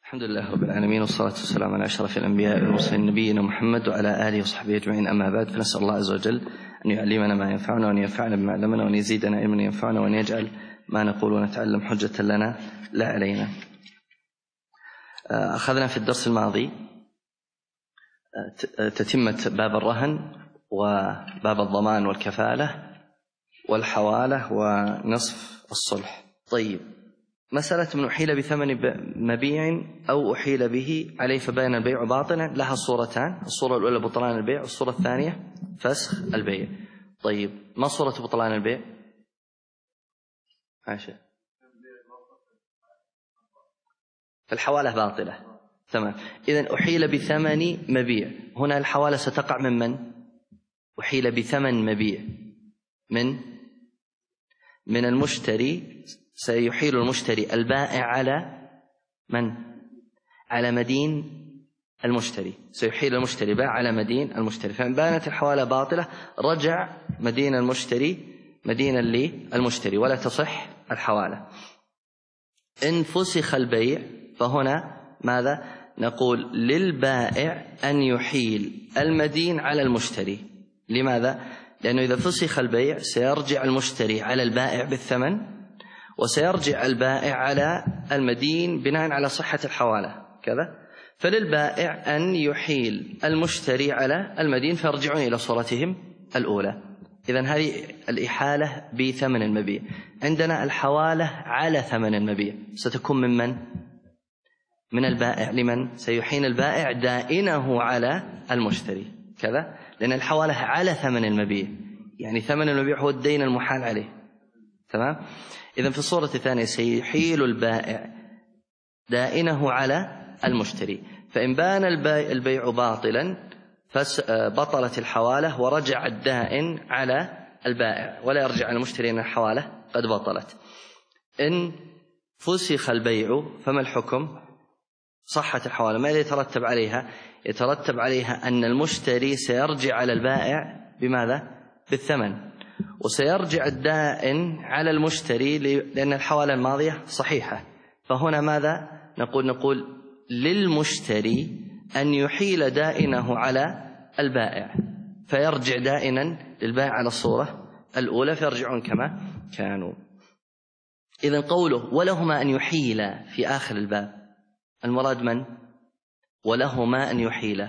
الحمد لله رب العالمين، والصلاة والسلام على أشرف الأنبياء والمرسلين نبينا محمد وعلى آله وصحبه أجمعين، أما بعد، فنسأل الله عز وجل أن يعلمنا ما ينفعنا وأن ينفعنا بما علمنا وأن يزيدنا علما ينفعنا وأن يجعل ما نقول ونتعلم حجة لنا لا علينا. أخذنا في الدرس الماضي تتمة باب الرهن وباب الضمان والكفالة والحوالة ونصف الصلح. طيب، مسألة من أحيل بثمن مبيع أو أحيل به عليه فبين البيع باطلا لها صورتان: الصورة الأولى بطلان البيع، والصورة الثانية فسخ البيع. طيب، ما صورة بطلان البيع؟ عائشة، فالحوالة باطلة. تمام. إذن أحيل بثمن مبيع، هنا الحوالة ستقع من؟ أحيل بثمن مبيع من المشتري. سيحيل المشتري البائع على من؟ على مدين المشتري. سيحيل المشتري بائع على مدين المشتري، فإن بانت الحوالة باطلة رجع مدين المشتري مدينا للمشتري ولا تصح الحوالة. إن فسخ البيع فهنا ماذا نقول؟ للبائع أن يحيل المدين على المشتري. لماذا؟ لأنه إذا فسخ البيع سيرجع المشتري على البائع بالثمن، وسيرجع البائع على المدين بناء على صحة الحوالة كذا. فللبائع أن يحيل المشتري على المدين فيرجعون إلى صورتهم الأولى. إذن هذه الإحالة بثمن المبيع. عندنا الحوالة على ثمن المبيع ستكون من البائع. لمن؟ سيحين البائع دائنه على المشتري كذا، لأن الحوالة على ثمن المبيع، يعني ثمن المبيع هو الدين المحال عليه. تمام. إذن في الصورة الثانية سيحيل البائع دائنه على المشتري، فإن بان البيع باطلا بطلت الحوالة ورجع الدائن على البائع ولا يرجع المشتري أن الحوالة قد بطلت. إن فسخ البيع فما الحكم؟ صحة الحوالة. ماذا يترتب عليها؟ يترتب عليها أن المشتري سيرجع على البائع بماذا؟ بالثمن، وسيرجع الدائن على المشتري لأن الحوالة الماضية صحيحة. فهنا ماذا نقول للمشتري أن يحيل دائنه على البائع فيرجع دائنا للبائع على الصورة الأولى فيرجعون كما كانوا. إذن قوله ولهما أن يحيل في آخر الباب، المراد من؟ ولهما أن يحيل.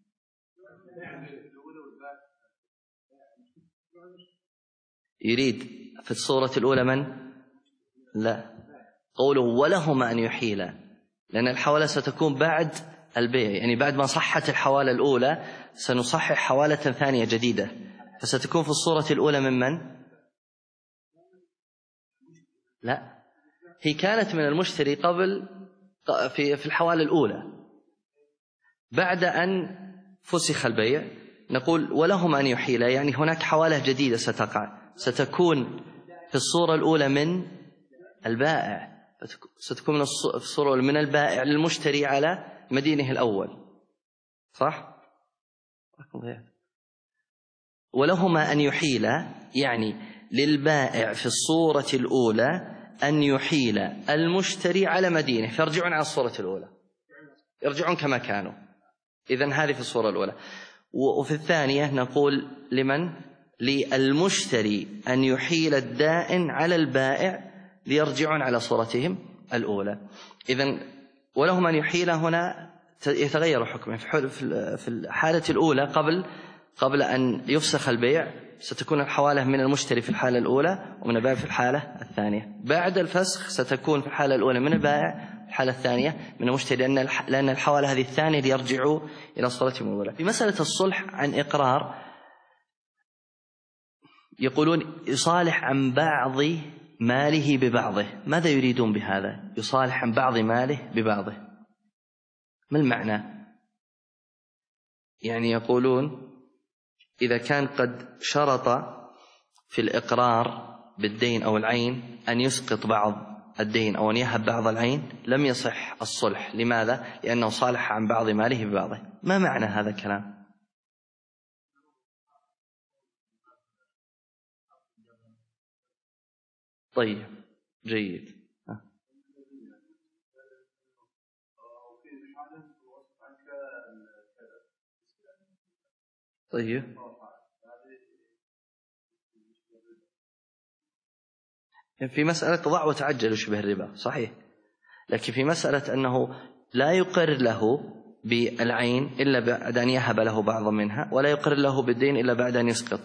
يريد في الصورة الأولى من؟ لا، قوله ولهما أن يحيل، لأن الحوالة ستكون بعد البيع، يعني بعد ما صحت الحوالة الأولى سنصحح حوالة ثانية جديدة، فستكون في الصورة الأولى من؟ لا، هي كانت من المشتري قبل في الحوالة الأولى. بعد أن فسخ البيع نقول ولهما أن يحيل، يعني هناك حوالة جديدة ستكون في الصورة الأولى من البائع، ستكون في الصورة الأولى من البائع للمشتري على مدينه الأول، صح؟ ولهما أن يحيل يعني للبائع في الصورة الأولى أن يحيل المشتري على مدينه فيرجعون على الصورة الأولى، يرجعون كما كانوا. إذن هذه في الصورة الأولى. وفي الثانية نقول لمن؟ للمشتري أن يحيل الدائن على البائع ليرجعون على صورتهم الأولى. إذن ولهم أن يحيل هنا يتغير حكمه. في الحالة الأولى قبل أن يفسخ البيع ستكون الحوالة من المشتري في الحالة الأولى ومن البائع في الحالة الثانية. بعد الفسخ ستكون في الحالة الأولى من البائع، الحالة الثانية من المشتري، لأن الحوالة هذه الثانية ليرجعوا إلى صورتهم الأولى. في مسألة الصلح عن إقرار يقولون يصالح عن بعض ماله ببعضه. ماذا يريدون بهذا؟ يصالح عن بعض ماله ببعضه، ما المعنى؟ يعني يقولون إذا كان قد شرط في الإقرار بالدين أو العين أن يسقط بعض الدين أو أن يهب بعض العين لم يصح الصلح. لماذا؟ لأنه صالح عن بعض ماله ببعضه. ما معنى هذا الكلام؟ طيب، جيد. طيب في مسألة ضع وتعجل يشبه الربا صحيح، لكن في مسألة أنه لا يقر له بالعين إلا بعد أن يهب له بعض منها، ولا يقر له بالدين إلا بعد أن يسقط،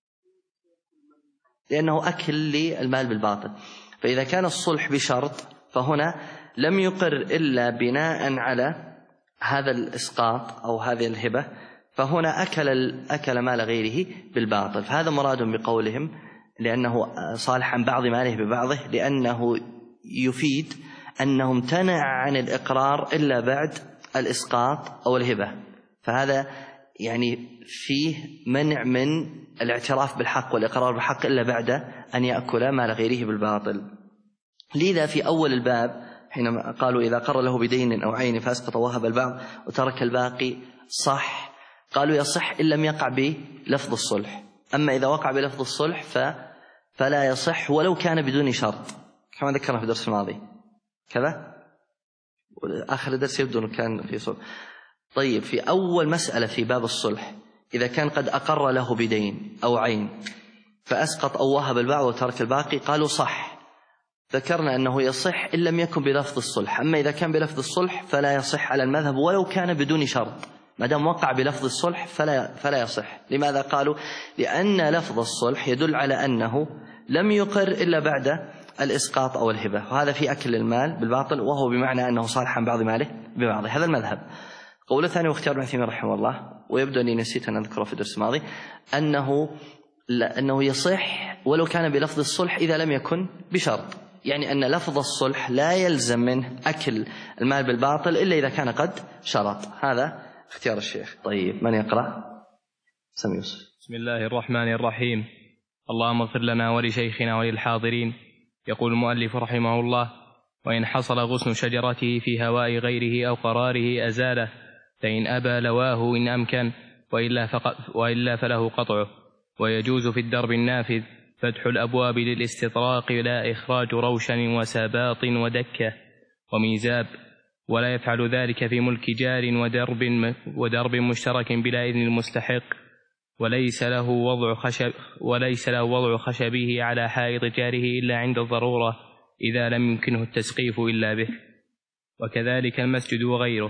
لأنه أكل للمال بالباطل. فإذا كان الصلح بشرط فهنا لم يقر إلا بناء على هذا الإسقاط أو هذه الهبة، فهنا أكل مال غيره بالباطل. فهذا مراد بقولهم لأنه صالح عن بعض ماله ببعضه، لأنه يفيد أنه امتنع عن الإقرار إلا بعد الإسقاط أو الهبة. فهذا يعني فيه منع من الاعتراف بالحق والإقرار بالحق إلا بعد أن يأكل مال غيره بالباطل. لذا في أول الباب حينما قالوا إذا قر له بدين أو عين فأسقط وهب البعض وترك الباقي صح، قالوا يصح إن لم يقع بلفظ الصلح. أما إذا وقع بلفظ الصلح فلا يصح ولو كان بدون شرط، كما ذكرنا في الدرس الماضي كذا، آخر الدرس يبدو أنه كان في صلح. طيب في أول مسألة في باب الصلح إذا كان قد أقر له بدين أو عين فأسقط أو وهب البعض وترك الباقي، قالوا صح. ذكرنا أنه يصح إن لم يكن بلفظ الصلح، أما إذا كان بلفظ الصلح فلا يصح على المذهب ولو كان بدون شرط، ما دام وقع بلفظ الصلح فلا يصح. لماذا؟ قالوا لأن لفظ الصلح يدل على أنه لم يقر إلا بعد الإسقاط أو الهبة، وهذا في أكل المال بالباطل، وهو بمعنى أنه صالح عن بعض ماله ببعضه. هذا المذهب. قول ثاني واختيار ابن عثيمين رحمه الله، ويبدو أني نسيت أن أذكره في الدرس الماضي، أنه يصح ولو كان بلفظ الصلح إذا لم يكن بشرط، يعني أن لفظ الصلح لا يلزم منه أكل المال بالباطل إلا إذا كان قد شرط. هذا اختيار الشيخ. طيب من يقرأ؟ سمي يوسف. بسم الله الرحمن الرحيم. اللهم اغفر لنا ولشيخنا وللحاضرين. يقول المؤلف رحمه الله: وإن حصل غصن شجرته في هواء غيره أو قراره أزاله، فإن أبى لواه إن أمكن، وإلا فله قطعه. ويجوز في الدرب النافذ فتح الأبواب للاستطراق لا إخراج روشن وسباط ودكة وميزاب، ولا يفعل ذلك في ملك جار ودرب مشترك بلا إذن المستحق، وليس له وضع خشبه على حائط جاره إلا عند الضرورة إذا لم يمكنه التسقيف إلا به، وكذلك المسجد وغيره.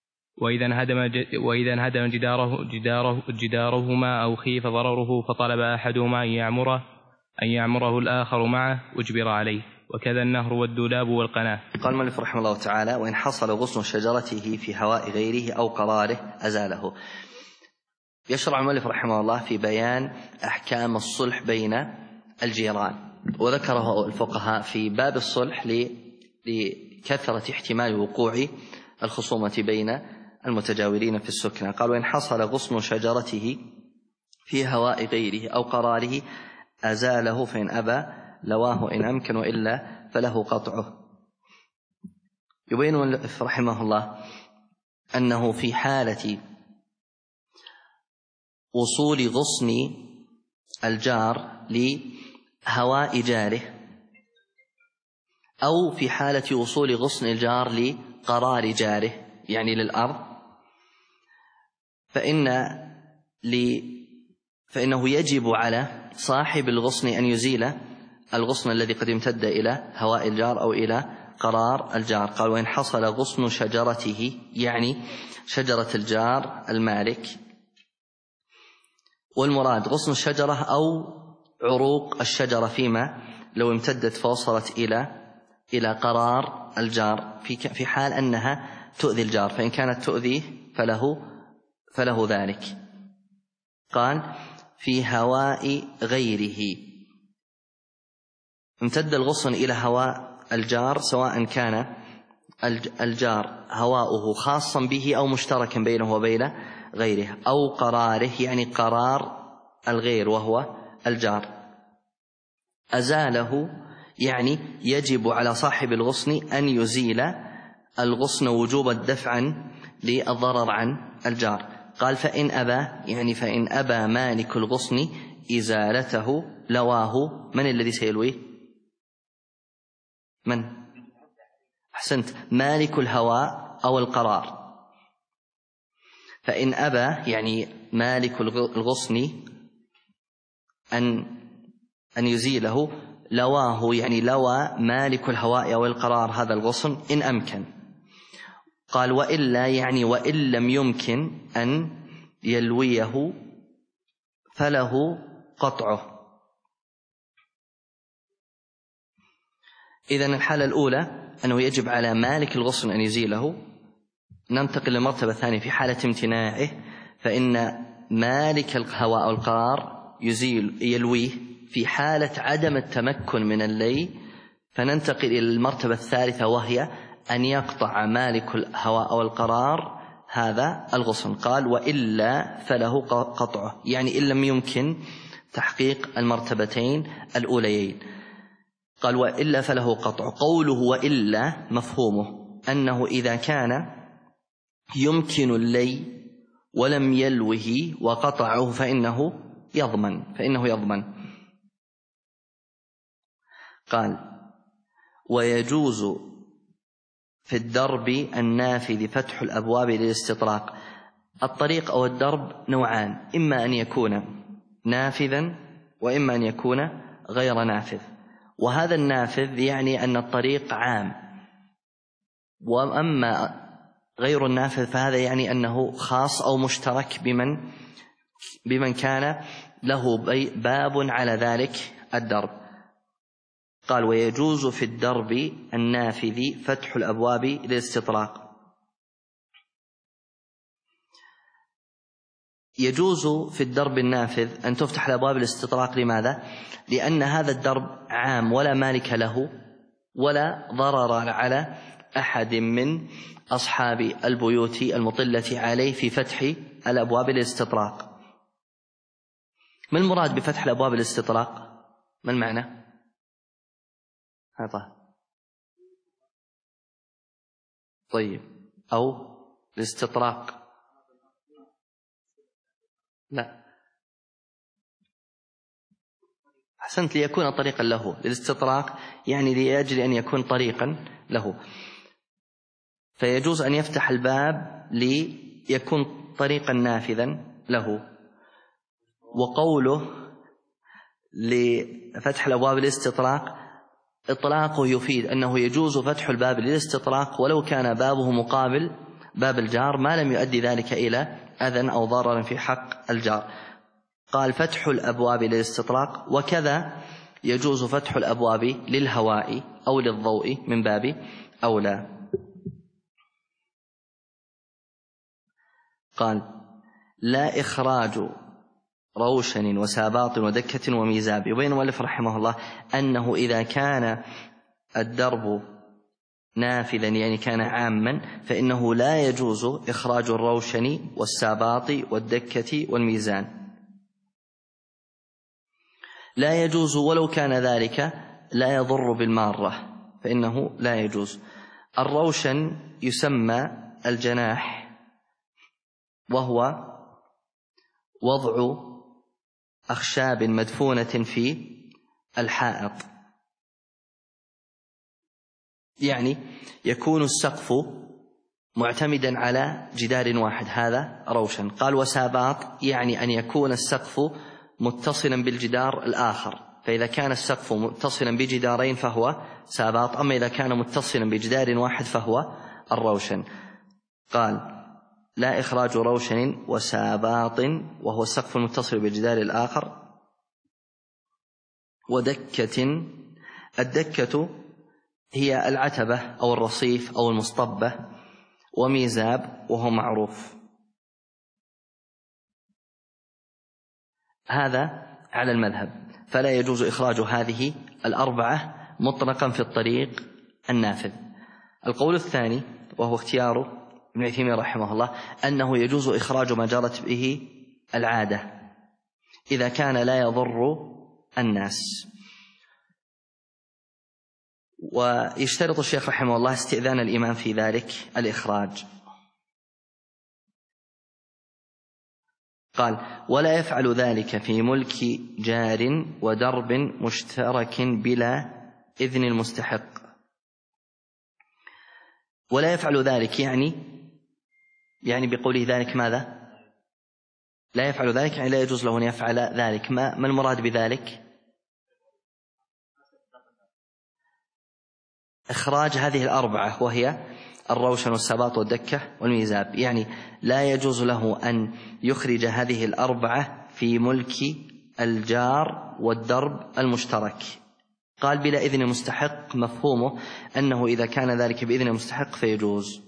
وإذا انهدم جدارهما أو خيف ضرره فطلب أحدهما أن يعمره الآخر معه أجبر عليه، وكذا النهر والدولاب والقناة. قال المؤلف رحمه الله تعالى: وإن حصل غصن شجرته في هواء غيره أو قراره أزاله. يشرع المؤلف رحمه الله في بيان أحكام الصلح بين الجيران، وذكره الفقهاء في باب الصلح لكثرة احتمال وقوع الخصومة بين المتجاورين في السكنى. قال: وإن حصل غصن شجرته في هواء غيره أو قراره أزاله، فإن أبى لواه إن أمكن، وإلا فله قطعه. يبين رحمه الله أنه في حالة وصول غصن الجار لهواء جاره، أو في حالة وصول غصن الجار لقرار جاره يعني للأرض، فإنه يجب على صاحب الغصن أن يزيل الغصن الذي قد امتد إلى هواء الجار أو إلى قرار الجار. قال: وإن حصل غصن شجرته، يعني شجرة الجار المالك، والمراد غصن الشجرة أو عروق الشجرة فيما لو امتدت فوصلت إلى قرار الجار في حال أنها تؤذي الجار، فإن كانت تؤذيه فله ذلك. قال: في هواء غيره، امتد الغصن إلى هواء الجار سواء كان الجار هواؤه خاصا به أو مشتركا بينه وبين غيره، أو قراره يعني قرار الغير وهو الجار. أزاله يعني يجب على صاحب الغصن أن يزيل الغصن وجوب الدفع للضرر عن الجار. قال: فإن أبى، يعني فإن أبى مالك الغصن إزالته لواه. من الذي سيلويه؟ من؟ أحسنت، مالك الهواء أو القرار. فإن أبى يعني مالك الغصن أن يزيله لواه يعني لوى مالك الهواء والقرار هذا الغصن إن أمكن. قال وإلا يعني وإن لم يمكن أن يلويه فله قطعه. إذن الحالة الأولى أنه يجب على مالك الغصن أن يزيله. ننتقل للمرتبة الثانية في حالة امتناعه، فإن مالك الهواء والقرار يلويه في حالة عدم التمكن من اللي. فننتقل إلى المرتبة الثالثة وهي أن يقطع مالك الهواء والقرار هذا الغصن. قال وإلا فله قطعه، يعني إن لم يمكن تحقيق المرتبتين الأوليين. قال وإلا فله قطع. قوله وإلا مفهومه أنه إذا كان يمكن اللي ولم يلوه وقطعه فإنه يضمن. قال ويجوز في الدرب النافذ فتح الأبواب للاستطراق. الطريق أو الدرب نوعان، إما أن يكون نافذا وإما أن يكون غير نافذ. وهذا النافذ يعني أن الطريق عام، وأما غير النافذ فهذا يعني أنه خاص أو مشترك بمن كان له باب على ذلك الدرب. قال ويجوز في الدرب النافذ فتح الأبواب للاستطراق. يجوز في الدرب النافذ أن تفتح الأبواب للاستطراق. لماذا؟ لأن هذا الدرب عام ولا مالك له ولا ضرر على أحد من أصحاب البيوت المطلة عليه في فتح الأبواب للاستطراق. ما المراد بفتح الأبواب للاستطراق؟ ما المعنى؟ طيب أو الاستطراق؟ لا، أحسنت، ليكون طريقا له. للاستطراق يعني لأجل أن يكون طريقا له، فيجوز أن يفتح الباب ليكون طريقا نافذا له. وقوله لفتح الأبواب للاستطراق إطلاقه يفيد أنه يجوز فتح الباب للاستطراق ولو كان بابه مقابل باب الجار ما لم يؤدي ذلك إلى أذى أو ضرر في حق الجار. قال فتح الأبواب للاستطراق. وكذا يجوز فتح الأبواب للهواء أو للضوء من باب أولى. قال لا إخراج روشن وساباط ودكة وميزاب. يبين المؤلف رحمه الله أنه إذا كان الدرب نافذا يعني كان عاما فإنه لا يجوز إخراج الروشن والساباط والدكة والميزان. لا يجوز ولو كان ذلك لا يضر بالمارة، فإنه لا يجوز. الروشن يسمى الجناح، وهو وضع أخشاب مدفونة في الحائط، يعني يكون السقف معتمدا على جدار واحد، هذا روشن. قال وساباط يعني أن يكون السقف متصلا بالجدار الآخر، فإذا كان السقف متصلا بجدارين فهو ساباط، أما إذا كان متصلا بجدار واحد فهو الروشن. قال لا إخراج روشن وساباط وهو السقف المتصل بالجدار الآخر ودكة. الدكة هي العتبة أو الرصيف أو المصطبة، وميزاب وهو معروف. هذا على المذهب، فلا يجوز إخراج هذه الأربعة مطلقا في الطريق النافذ. القول الثاني وهو اختيار ابن عثيمين رحمه الله أنه يجوز إخراج ما جرت به العادة إذا كان لا يضر الناس. ويشترط الشيخ رحمه الله استئذان الإمام في ذلك الإخراج. قال ولا يفعل ذلك في ملك جار ودرب مشترك بلا إذن المستحق. ولا يفعل ذلك يعني يعني بقوله ذلك ماذا؟ لا يفعل ذلك، يعني لا يجوز له أن يفعل ذلك. ما المراد بذلك؟ إخراج هذه الأربعة، وهي الروشن والسباط والدكة والميزاب، يعني لا يجوز له أن يخرج هذه الأربعة في ملك الجار والدرب المشترك. قال بلا إذن مستحق، مفهومه أنه إذا كان ذلك بإذن مستحق فيجوز.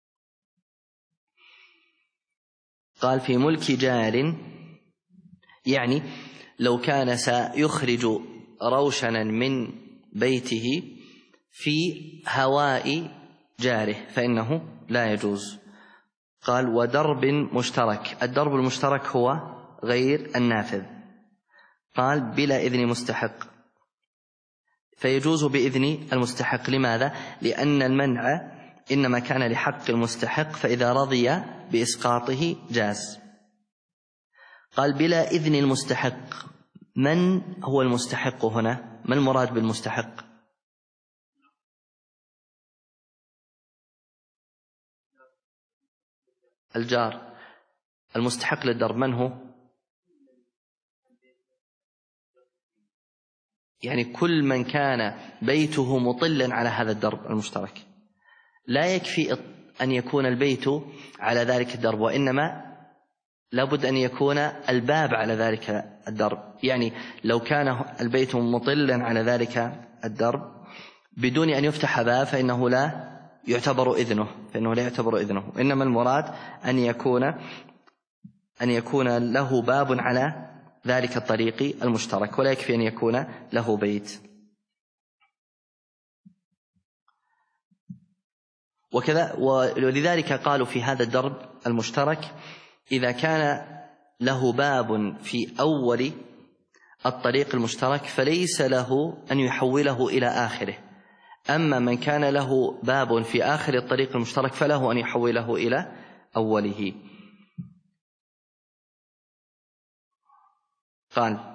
قال في ملك جار، يعني لو كان سيخرج روشنا من بيته في هواء جاره فإنه لا يجوز. قال ودرب مشترك، الدرب المشترك هو غير النافذ. قال بلا إذن مستحق، فيجوز بإذن المستحق. لماذا؟ لأن المنع إنما كان لحق المستحق، فإذا رضي بإسقاطه جاز. قال بلا إذن المستحق، من هو المستحق هنا؟ ما المراد بالمستحق؟ الجار. المستحق للدرب من هو؟ يعني كل من كان بيته مطلا على هذا الدرب المشترك. لا يكفي أن يكون البيت على ذلك الدرب، وإنما لابد أن يكون الباب على ذلك الدرب. يعني لو كان البيت مطلا على ذلك الدرب بدون أن يفتح باب فإنه لا يعتبر إذنه، إنما المراد أن يكون له باب على ذلك الطريق المشترك، ولا يكفي أن يكون له بيت. وكذا ولذلك قالوا في هذا الدرب المشترك إذا كان له باب في أول الطريق المشترك فليس له أن يحوله إلى آخره، أما من كان له باب في آخر الطريق المشترك فله أن يحوله إلى أوله. قال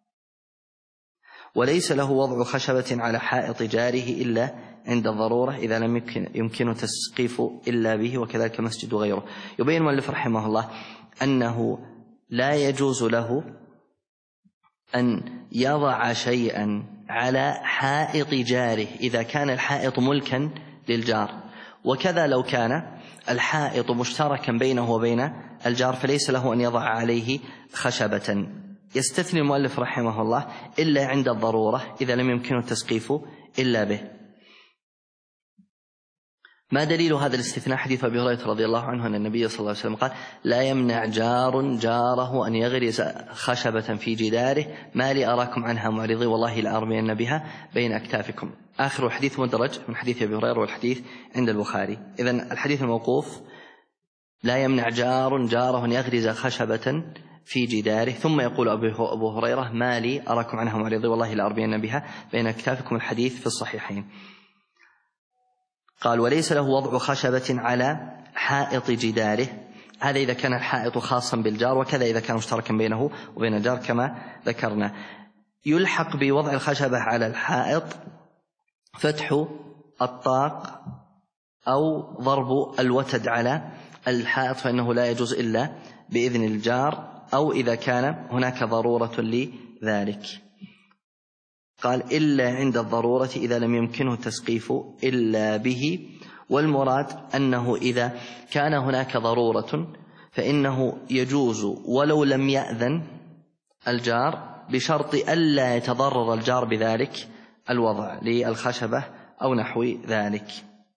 وليس له وضع خشبة على حائط جاره إلا عند الضرورة إذا لم يمكن تسقيف إلا به، وكذلك مسجد غيره. يبين المؤلف رحمه الله أنه لا يجوز له أن يضع شيئا على حائط جاره إذا كان الحائط ملكا للجار، وكذا لو كان الحائط مشتركا بينه وبين الجار فليس له أن يضع عليه خشبة. يستثني المؤلف رحمه الله إلا عند الضرورة إذا لم يمكن التسقيف إلا به. ما دليل هذا الاستثناء؟ حديث أبي هريرة رضي الله عنه أن النبي صلى الله عليه وسلم قال لا يمنع جار جاره أن يغرس خشبة في جداره ما لي أراكم عنها معرضي والله لأرمين بها بين أكتافكم. آخر الحديث مدرج من حديث أبي هريرة، والحديث عند البخاري. إذن الحديث الموقوف لا يمنع جار جاره أن يغرس خشبة في جداره، ثم يقول أبو هريرة ما لي أراكم عنها معرضي والله لأرمين بها بين أكتافكم، الحديث في الصحيحين. قال وليس له وضع خشبة على حائط جداره، هذا إذا كان الحائط خاصا بالجار، وكذا إذا كان مشتركا بينه وبين الجار كما ذكرنا. يلحق بوضع الخشبة على الحائط فتح الطاق أو ضرب الوتد على الحائط، فإنه لا يجوز إلا بإذن الجار أو إذا كان هناك ضرورة لذلك. قال إلا عند الضرورة إذا لم يمكنه التسقيف إلا به، والمراد أنه إذا كان هناك ضرورة فإنه يجوز ولو لم يأذن الجار بشرط ألا يتضرر الجار بذلك الوضع للخشبة أو نحو ذلك.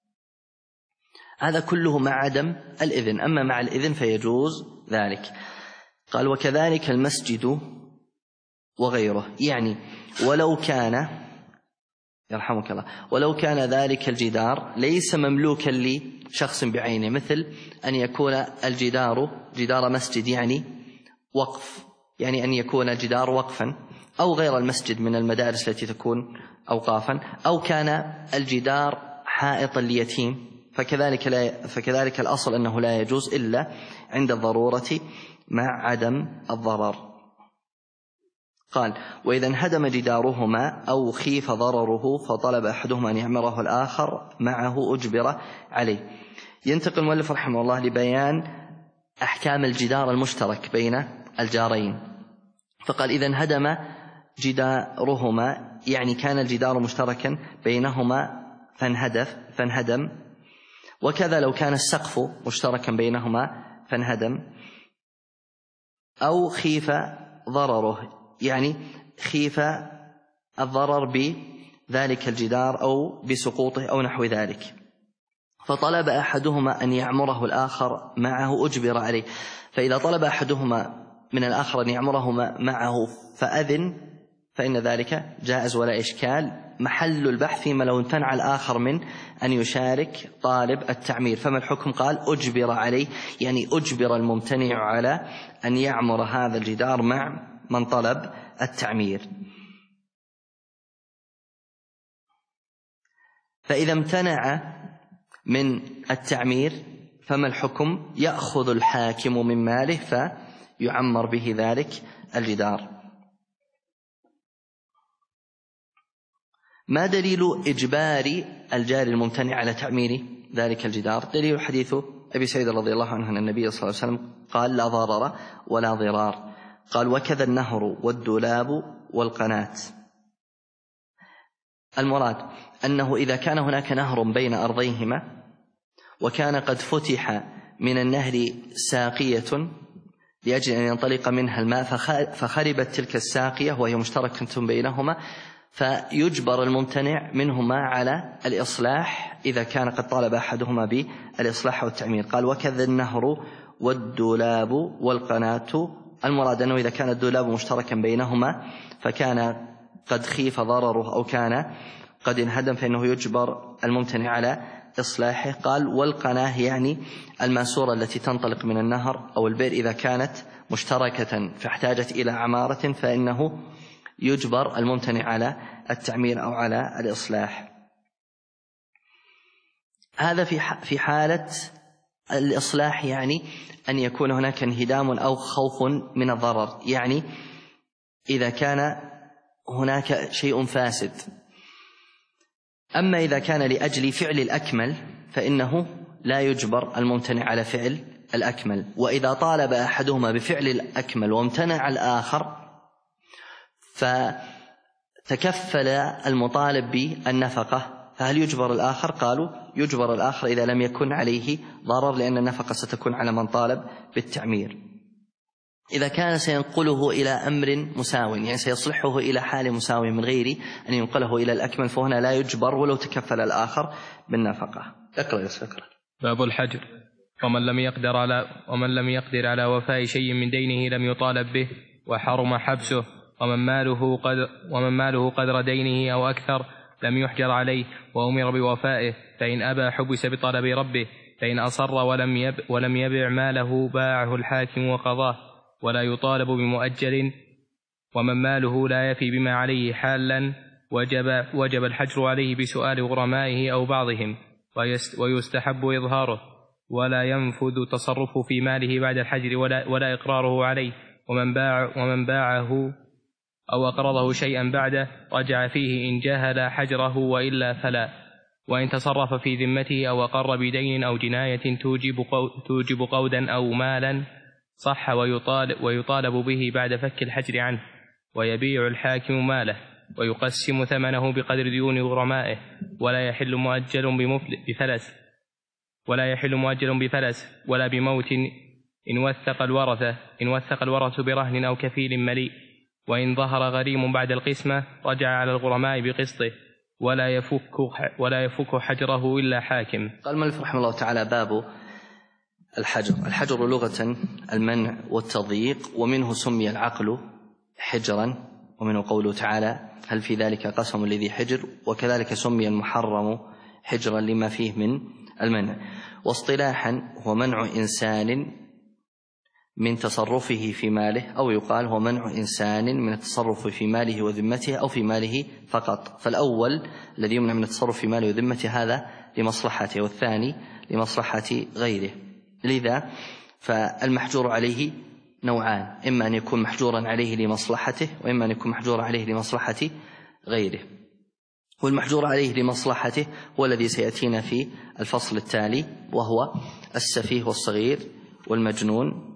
هذا كله مع عدم الإذن، أما مع الإذن فيجوز ذلك. قال وكذلك المسجد وغيره، يعني ولو كان يرحمك الله ولو كان ذلك الجدار ليس مملوكا لشخص بعينه، مثل أن يكون الجدار جدار مسجد يعني وقف، يعني أن يكون الجدار وقفا، أو غير المسجد من المدارس التي تكون أوقافا، أو كان الجدار حائطا ليتيم، فكذلك الأصل أنه لا يجوز إلا عند الضرورة مع عدم الضرر. قال وإذا انهدم جدارهما أو خيف ضرره فطلب أحدهما أن يعمره الآخر معه أجبر عليه، ينتقل المؤلف رحمه الله لبيان أحكام الجدار المشترك بين الجارين، فقال إذا انهدم جدارهما، يعني كان الجدار مشتركا بينهما فانهدم، وكذا لو كان السقف مشتركا بينهما فانهدم، أو خيف ضرره، يعني خيف الضرر بذلك الجدار أو بسقوطه أو نحو ذلك، فطلب أحدهما أن يعمره الآخر معه أجبر عليه. فإذا طلب أحدهما من الآخر أن يعمره معه فأذن فإن ذلك جائز ولا إشكال. محل البحث فيما لو امتنع الآخر من أن يشارك طالب التعمير، فما الحكم؟ قال أجبر عليه، يعني أجبر الممتنع على أن يعمر هذا الجدار مع من طلب التعمير. فإذا امتنع من التعمير فما الحكم؟ يأخذ الحاكم من ماله فيعمر به ذلك الجدار. ما دليل إجبار الجار الممتنع على تعمير ذلك الجدار؟ دليل حديث أبي سعيد رضي الله عنه أن النبي صلى الله عليه وسلم قال لا ضرر ولا ضرار. قال وكذا النهر والدولاب والقناة. المراد أنه إذا كان هناك نهر بين أرضيهما وكان قد فتح من النهر ساقية لأجل أن ينطلق منها الماء فخربت تلك الساقية وهي مشتركة بينهما، فيجبر الممتنع منهما على الإصلاح إذا كان قد طالب أحدهما بالإصلاح والتعمير. قال وكذا النهر والدولاب والقناة. المراد أنه إذا كان الدولاب مشتركا بينهما فكان قد خيف ضرره أو كان قد انهدم فإنه يجبر الممتنع على إصلاحه. قال والقناة يعني الماسورة التي تنطلق من النهر أو البئر إذا كانت مشتركة فاحتاجت إلى عمارة فإنه يجبر الممتنع على التعمير أو على الإصلاح. هذا في حالة الإصلاح، يعني أن يكون هناك انهدام أو خوف من الضرر، يعني إذا كان هناك شيء فاسد. أما إذا كان لأجل فعل الأكمل فإنه لا يجبر الممتنع على فعل الأكمل. وإذا طالب أحدهما بفعل الأكمل وامتنع الآخر فتكفل المطالب بالنفقة، فهل يجبر الآخر؟ قالوا يجبر الآخر إذا لم يكن عليه ضرر، لأن النفقة ستكون على من طالب بالتعمير. إذا كان سينقله إلى أمر مساو، يعني سيصلحه إلى حال مساو من غير أن ينقله إلى الأكمل، فهنا لا يجبر ولو تكفل الآخر بالنفقة. اقرأ. باب الحجر. ومن لم يقدر على وفاء شيء من دينه لم يطالب به وحرم حبسه، ومن ماله قدر دينه أو أكثر لم يحجر عليه وأمر بوفائه، فإن أبى حبس بطلب ربه، فإن أصر ولم يبع ماله باعه الحاكم وقضاه ولا يطالب بمؤجل. ومن ماله لا يفي بما عليه حالا وجب الحجر عليه بسؤال غرمائه أو بعضهم، ويستحب إظهاره، ولا ينفذ تصرفه في ماله بعد الحجر ولا إقراره عليه. ومن باعه أو أقرضه شيئا بعده رجع فيه إن جهل حجره، وإلا فلا. وإن تصرف في ذمته أو أقر بدين أو جناية توجب قودا أو مالا صح ويطالب به بعد فك الحجر عنه، ويبيع الحاكم ماله ويقسم ثمنه بقدر ديون غرمائه. ولا يحل مؤجل بفلس ولا بموت إن وثق الورثة برهن أو كفيل مليء. وإن ظهر غريم بعد القسمة رجع على الغرماء بقسطه ولا يفك حجره إلا حاكم. قال المؤلف رحمه الله تعالى باب الحجر. الحجر لغة المنع والتضييق، ومنه سمي العقل حجرا، ومنه قوله تعالى هل في ذلك قسم لذي حجر، وكذلك سمي المحرم حجرا لما فيه من المنع. واصطلاحا هو منع إنسان من تصرفه في ماله، أو يقال هو منع إنسان من التصرف في ماله وذمته أو في ماله فقط. فالأول الذي يمنع من التصرف في ماله وذمته هذا لمصلحته، والثاني لمصلحة غيره. لذا فالمحجور عليه نوعان، إما أن يكون محجورا عليه لمصلحته، وإما أن يكون محجورا عليه لمصلحة غيره. والمحجور عليه لمصلحته هو الذي سيأتينا في الفصل التالي، وهو السفيه والصغير والمجنون.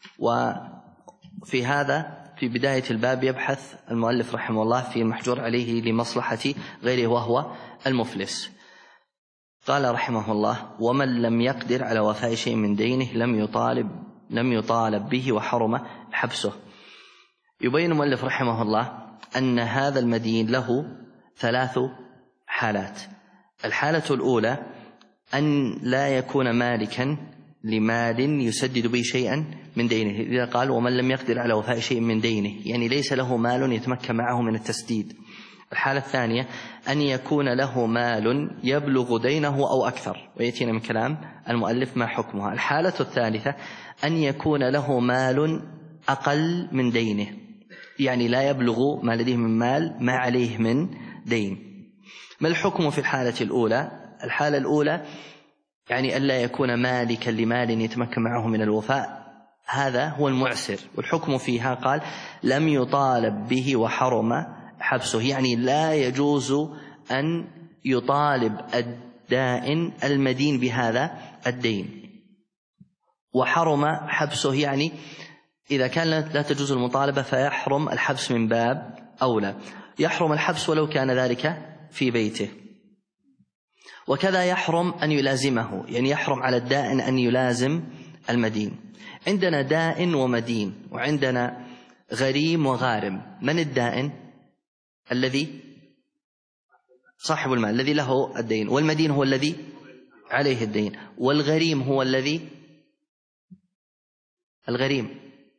وفي هذا في بداية الباب يبحث المؤلف رحمه الله في المحجور عليه لمصلحة غيره وهو المفلس. قال رحمه الله: ومن لم يقدر على وفاء شيء من دينه لم يطالب به وحرم حبسه. يبين المؤلف رحمه الله أن هذا المدين له 3 حالات. الحالة الأولى أن لا يكون مالكا لمال يسدد به شيئا من دينه، إذا قال ومن لم يقدر على وفاء شيء من دينه، يعني ليس له مال يتمكن معه من التسديد. الحالة الثانية أن يكون له مال يبلغ دينه أو أكثر، ويأتينا من كلام المؤلف ما حكمها. الحالة الثالثة أن يكون له مال أقل من دينه، يعني لا يبلغ ما لديه من مال ما عليه من دين. ما الحكم في الحالة الأولى؟ الحالة الأولى يعني ألا يكون مالكا لمال يتمكن معه من الوفاء، هذا هو المعسر. والحكم فيها قال لم يطالب به وحرم حبسه، يعني لا يجوز أن يطالب الدائن المدين بهذا الدين. وحرم حبسه يعني إذا كان لا تجوز المطالبة فيحرم الحبس من باب أولى. يحرم الحبس ولو كان ذلك في بيته. وكذا يحرم أن يلازمه، يعني يحرم على الدائن أن يلازم المدين. عندنا دائن ومدين، وعندنا غريم وغارم. من الدائن؟ الذي صاحب المال الذي له الدين، والمدين هو الذي عليه الدين، والغريم هو الغريم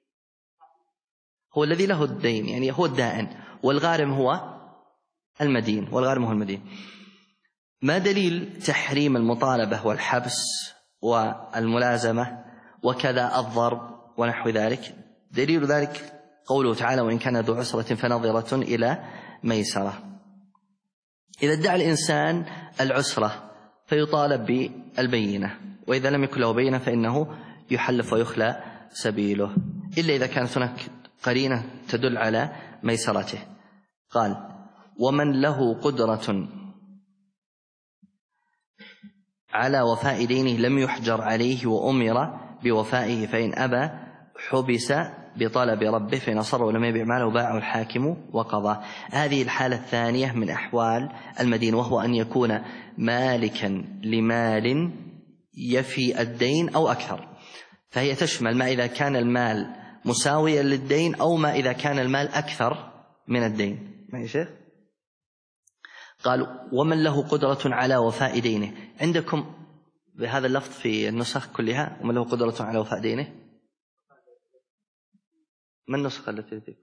هو الذي له الدين، يعني هو الدائن، والغارم هو المدين، ما دليل تحريم المطالبة والحبس والملازمة وكذا الضرب ونحو ذلك؟ دليل ذلك قوله تعالى: وإن كان ذو عسرة فنظرة إلى ميسرة. إذا ادعى الإنسان العسرة فيطالب بالبينة، وإذا لم يكن له بينة فإنه يحلف ويخلى سبيله، إلا إذا كانت هناك قرينة تدل على ميسرته. قال: ومن له قدرة على وفاء دينه لم يحجر عليه وأمر بوفائه، فإن أبى حبس بطلب ربه، فإن أصر ولم يبع ماله باعه الحاكم وقضى. هذه الحالة الثانية من أحوال المدين، وهو أن يكون مالكا لمال يفي الدين أو أكثر، فهي تشمل ما إذا كان المال مساويا للدين أو ما إذا كان المال أكثر من الدين. ما يا شيخ؟ قال: ومن له قدرة على وفاء دينه. عندكم بهذا اللفظ في النسخ كلها ومن له قدرة على وفاء دينه؟ ما النسخة التي تلك؟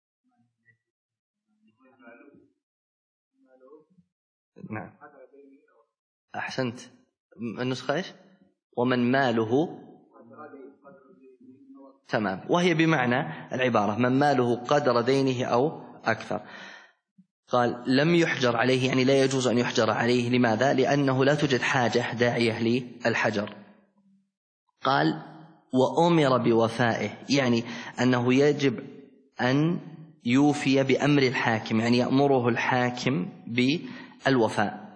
نعم أحسنت. النسخة إيش؟ ومن ماله، تمام، وهي بمعنى العبارة من ماله قدر دينه أو أكثر. قال: لم يحجر عليه، يعني لا يجوز أن يحجر عليه. لماذا؟ لأنه لا توجد حاجة داعية للحجر. قال: وأمر بوفائه، يعني أنه يجب أن يوفي بأمر الحاكم، يعني يأمره الحاكم بالوفاء.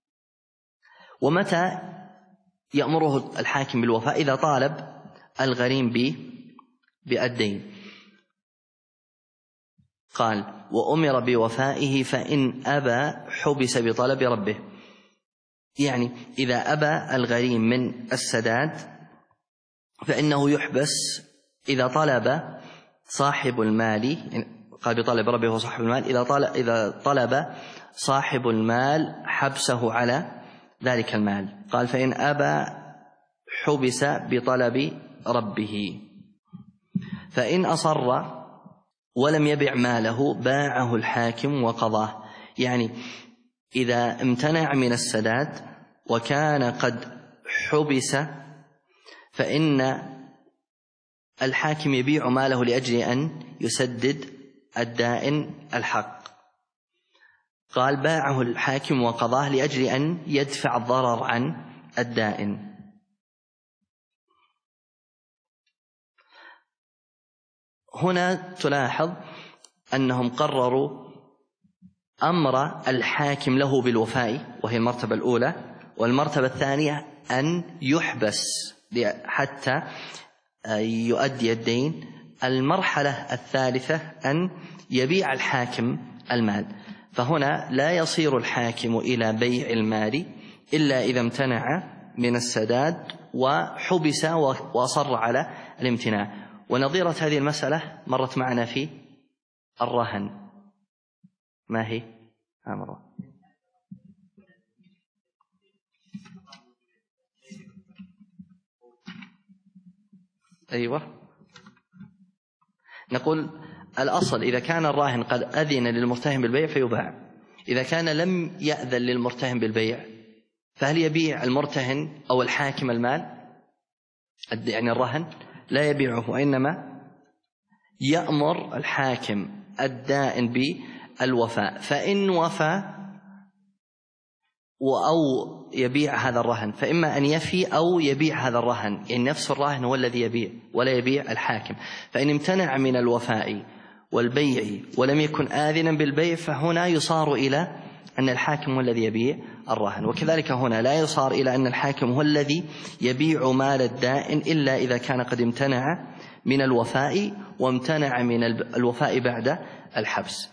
ومتى يأمره الحاكم بالوفاء؟ إذا طالب الغريم بالدين. قال: وأمر بوفائه فإن أبى حبس بطلب ربه، يعني إذا أبى الغريم من السداد فإنه يحبس. إذا طلب صاحب المال، قال بطلب ربه هو صاحب المال، إذا طلب صاحب المال حبسه على ذلك المال. قال: فإن أبى حبس بطلب ربه، فإن أصر ولم يبع ماله باعه الحاكم وقضاه. يعني إذا امتنع من السداد وكان قد حبس فإن الحاكم يبيع ماله لأجل أن يسدد الدائن الحق. قال: باعه الحاكم وقضاه لأجل أن يدفع الضرر عن الدائن. هنا تلاحظ أنهم قرروا أمر الحاكم له بالوفاء وهي المرتبة الأولى، والمرتبة الثانية أن يحبس حتى يؤدي الدين. المرحلة الثالثة أن يبيع الحاكم المال. فهنا لا يصير الحاكم إلى بيع المال إلا إذا امتنع من السداد وحبس وأصر على الامتناع. ونظيرة هذه المسألة مرت معنا في الرهن. ما هي أمره؟ أيوة، نقول الأصل إذا كان الراهن قد أذن للمرتهن بالبيع فيباع. إذا كان لم يأذن للمرتهن بالبيع فهل يبيع المرتهن أو الحاكم المال؟ يعني الرهن لا يبيعه، وإنما يأمر الحاكم الدائن بالوفاء، فإن وفى أو يبيع هذا الرهن فإما أن يفي أو يبيع هذا الرهن، يعني نفس الراهن هو الذي يبيع ولا يبيع الحاكم. فإن امتنع من الوفاء والبيع ولم يكن آذنا بالبيع فهنا يصار إلى أن الحاكم هو الذي يبيع الرهن. وكذلك هنا لا يصار إلى أن الحاكم هو الذي يبيع مال الدائن إلا إذا كان قد امتنع من الوفاء وامتنع من الوفاء بعد الحبس.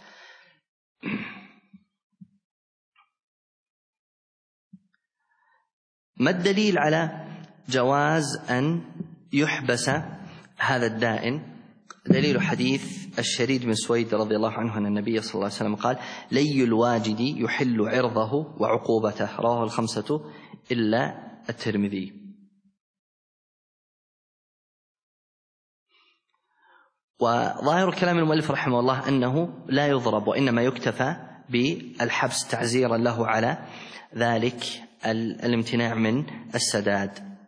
ما الدليل على جواز أن يحبس هذا الدائن؟ دليل حديث الشريد بن سويد رضي الله عنه أن النبي صلى الله عليه وسلم قال: لي الواجد يحل عرضه وعقوبته، رواه الخمسة إلا الترمذي. وظاهر كلام المؤلف رحمه الله أنه لا يضرب وإنما يكتفى بالحبس تعزيرا له على ذلك الامتناع من السداد.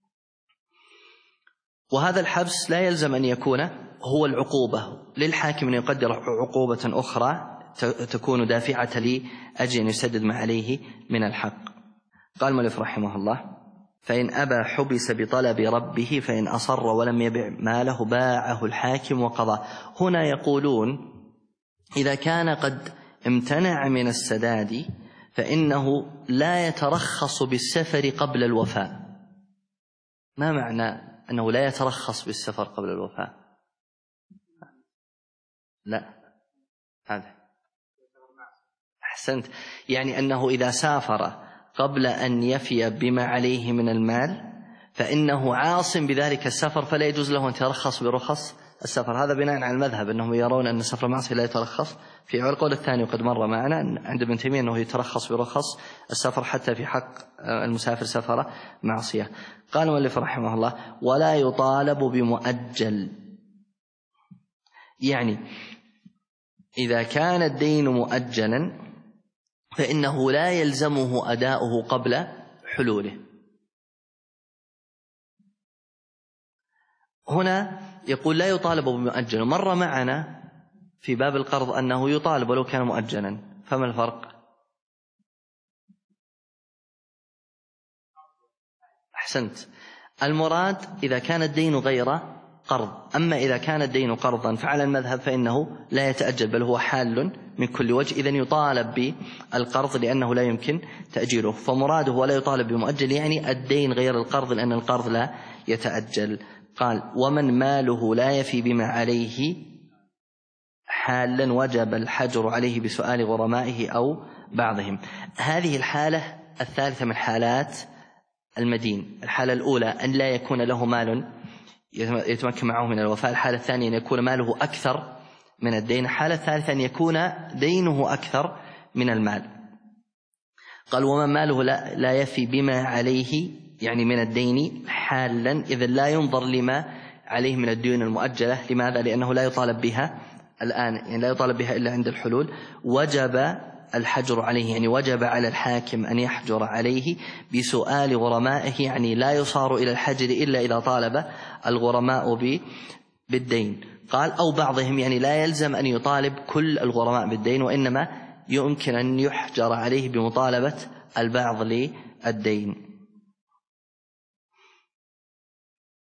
وهذا الحبس لا يلزم أن يكون هو العقوبة، للحاكم أن يقدر عقوبة أخرى تكون دافعة لأجل أن يسدد ما عليه من الحق. قال المؤلف رحمه الله: فإن أبى حبس بطلب ربه، فإن أصر ولم يبع ماله باعه الحاكم وقضى. هنا يقولون إذا كان قد امتنع من السداد فإنه لا يترخص بالسفر قبل الوفاء. ما معنى أنه لا يترخص بالسفر قبل الوفاء؟ لا، هذا أحسنت، يعني أنه إذا سافر قبل أن يفي بما عليه من المال فإنه عاصم بذلك السفر، فلا يجوز له أن يترخص برخص السفر. هذا بناء على المذهب أنهم يرون أن السفر المعصية لا يترخص في القول الثاني، وقد مر معنا عند ابن تيمية أنه يترخص برخص السفر حتى في حق المسافر سفر معصية. قال المؤلف رحمه الله: ولا يطالب بمؤجل، يعني إذا كان الدين مؤجلا فإنه لا يلزمه أداؤه قبل حلوله. هنا يقول لا يطالب بمؤجل، مر معنا في باب القرض أنه يطالب ولو كان مؤجلا، فما الفرق؟ أحسنت، المراد إذا كان الدين غير قرض. أما إذا كان الدين قرضا فعلى المذهب فإنه لا يتأجل بل هو حال من كل وجه، إذن يطالب بالقرض لأنه لا يمكن تأجيله. فمراده ولا يطالب بمؤجل يعني الدين غير القرض، لأن القرض لا يتأجل. قال: ومن ماله لا يفي بما عليه حالا وجب الحجر عليه بسؤال غرمائه أو بعضهم. هذه الحالة الثالثة من حالات المدين. الحالة الأولى أن لا يكون له مال يتمكن معه من الوفاء، الحالة الثانية أن يكون ماله أكثر من الدين، الحالة الثالثة أن يكون دينه أكثر من المال. قال: ومن ماله لا يفي بما عليه يعني من الدين حالا، إذا لا ينظر لما عليه من الديون المؤجلة. لماذا؟ لأنه لا يطالب بها الآن، يعني لا يطالب بها إلا عند الحلول. وجب الحجر عليه، يعني وجب على الحاكم أن يحجر عليه بسؤال غرمائه، يعني لا يصار إلى الحجر إلا إذا طالب الغرماء بالدين. قال: أو بعضهم، يعني لا يلزم أن يطالب كل الغرماء بالدين، وإنما يمكن أن يحجر عليه بمطالبة البعض للدين.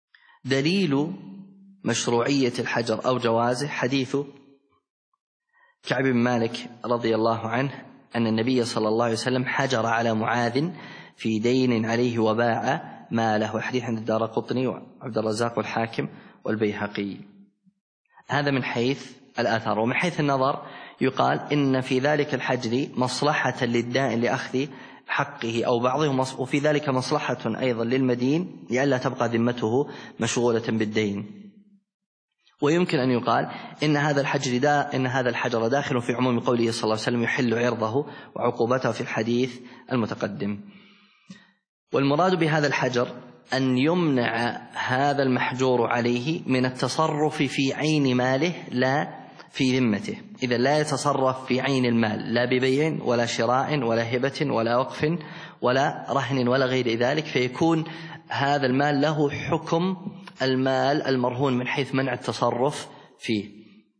دليل مشروعية الحجر أو جوازه حديث كعب بن مالك رضي الله عنه أن النبي صلى الله عليه وسلم حجر على معاذ في دين عليه وباع ماله، والحديث عند الدارقطني وعبد الرزاق والحاكم والبيهقي. هذا من حيث الآثار. ومن حيث النظر يقال إن في ذلك الحجر مصلحة للدائن لأخذ حقه أو بعضه، وفي ذلك مصلحة أيضا للمدين لئلا تبقى ذمته مشغولة بالدين. ويمكن أن يقال إن هذا الحجر داخل في عموم قوله صلى الله عليه وسلم يحل عرضه وعقوبته في الحديث المتقدم. والمراد بهذا الحجر أن يمنع هذا المحجور عليه من التصرف في عين ماله لا في ذمته. إذا لا يتصرف في عين المال لا ببيع ولا شراء ولا هبة ولا وقف ولا رهن ولا غير ذلك، فيكون هذا المال له حكم المال المرهون من حيث منع التصرف فيه.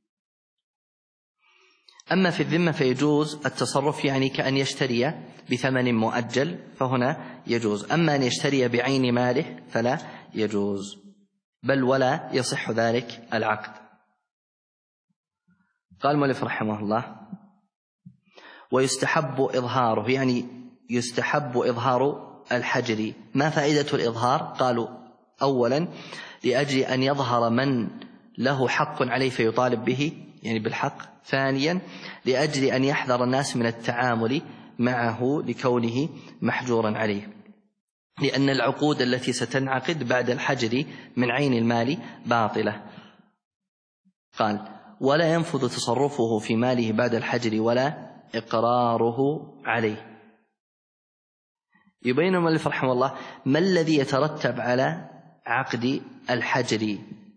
أما في الذمة فيجوز التصرف، يعني كأن يشتري بثمن مؤجل فهنا يجوز، أما أن يشتري بعين ماله فلا يجوز، بل ولا يصح ذلك العقد. قال المؤلف رحمه الله: ويستحب إظهاره، يعني يستحب إظهار الحجر. ما فائدة الإظهار؟ قالوا: أولا لأجل أن يظهر من له حق عليه فيطالب به، يعني بالحق. ثانيا لأجل أن يحذر الناس من التعامل معه لكونه محجورا عليه، لأن العقود التي ستنعقد بعد الحجر من عين المال باطلة. قال: ولا ينفذ تصرفه في ماله بعد الحجر ولا إقراره عليه. يبين المؤلف رحمه الله ما الذي يترتب على عقد الحجر.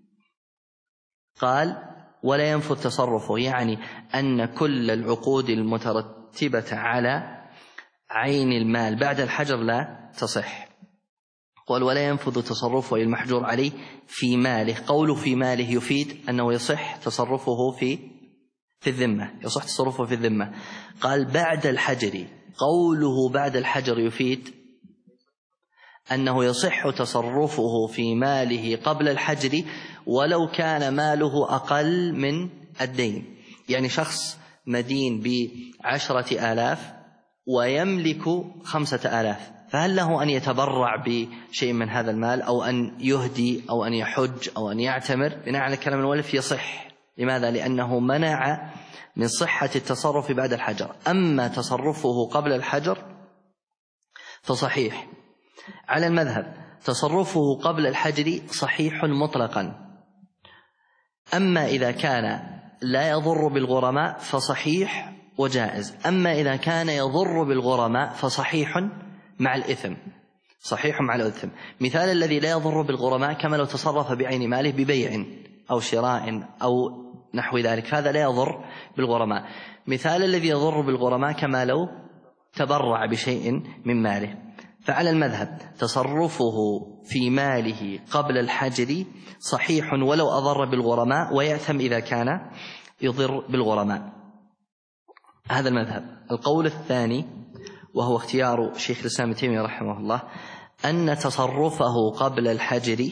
قال: ولا ينفذ تصرفه، يعني أن كل العقود المترتبة على عين المال بعد الحجر لا تصح. قال: ولا ينفذ تصرفه المحجور عليه في ماله. قوله في ماله يفيد أنه يصح تصرفه في الذمة، يصح تصرفه في الذمة. قال: بعد الحجر، قوله بعد الحجر يفيد أنه يصح تصرفه في ماله قبل الحجر ولو كان ماله أقل من الدين. يعني شخص مدين ب10,000 ويملك 5,000، فهل له أن يتبرع بشيء من هذا المال أو أن يهدي أو أن يحج أو أن يعتمر؟ بناء على كلام المؤلف يصح. لماذا؟ لأنه منع من صحة التصرف بعد الحجر. أما تصرفه قبل الحجر فصحيح. على المذهب تصرفه قبل الحجر صحيح مطلقا. أما إذا كان لا يضر بالغرماء فصحيح وجائز. أما إذا كان يضر بالغرماء فصحيح مع الإثم، صحيح مع الإثم. مثال الذي لا يضر بالغرماء كما لو تصرف بعين ماله ببيع أو شراء أو نحو ذلك، فهذا لا يضر بالغرماء. مثال الذي يضر بالغرماء كما لو تبرع بشيء من ماله. فعلى المذهب تصرفه في ماله قبل الحجر صحيح ولو أضر بالغرماء، ويأثم إذا كان يضر بالغرماء. هذا المذهب. القول الثاني وهو اختيار شيخ الإسلام ابن تيمية رحمه الله أن تصرفه قبل الحجر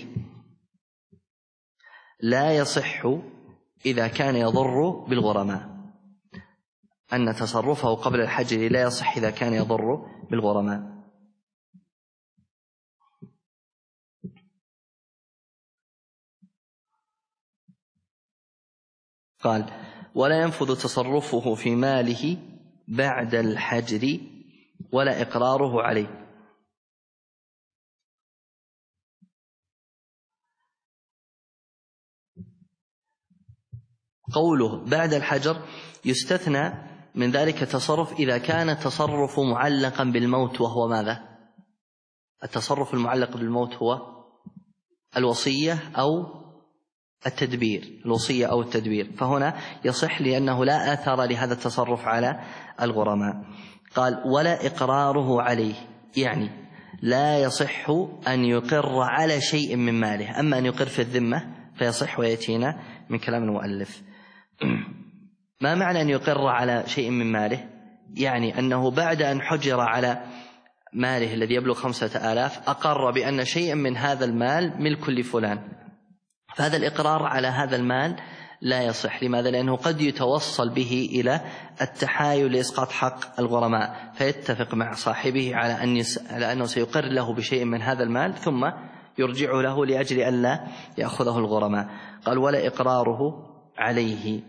لا يصح إذا كان يضر بالغرماء. أن تصرفه قبل الحجر لا يصح إذا كان يضر بالغرماء. قال: ولا ينفذ تصرفه في ماله بعد الحجر ولا إقراره عليه. قوله بعد الحجر يستثنى من ذلك تصرف إذا كان التصرف معلقا بالموت، وهو ماذا؟ التصرف المعلق بالموت هو الوصية أو التدبير، الوصية أو التدبير، فهنا يصح لأنه لا آثار لهذا التصرف على الغرماء. قال: ولا إقراره عليه، يعني لا يصح أن يقر على شيء من ماله. أما أن يقر في الذمة فيصح، ويأتينا من كلام المؤلف. ما معنى أن يقر على شيء من ماله؟ يعني أنه بعد أن حجر على ماله الذي يبلغ 5,000 أقر بأن شيئا من هذا المال ملك لفلان، فهذا الإقرار على هذا المال لا يصح. لماذا؟ لأنه قد يتوصل به إلى التحايل لإسقاط حق الغرماء، فيتفق مع صاحبه على أنه سيقر له بشيء من هذا المال ثم يرجع له لأجل أن لا يأخذه الغرماء. قال: ولا إقراره عليه.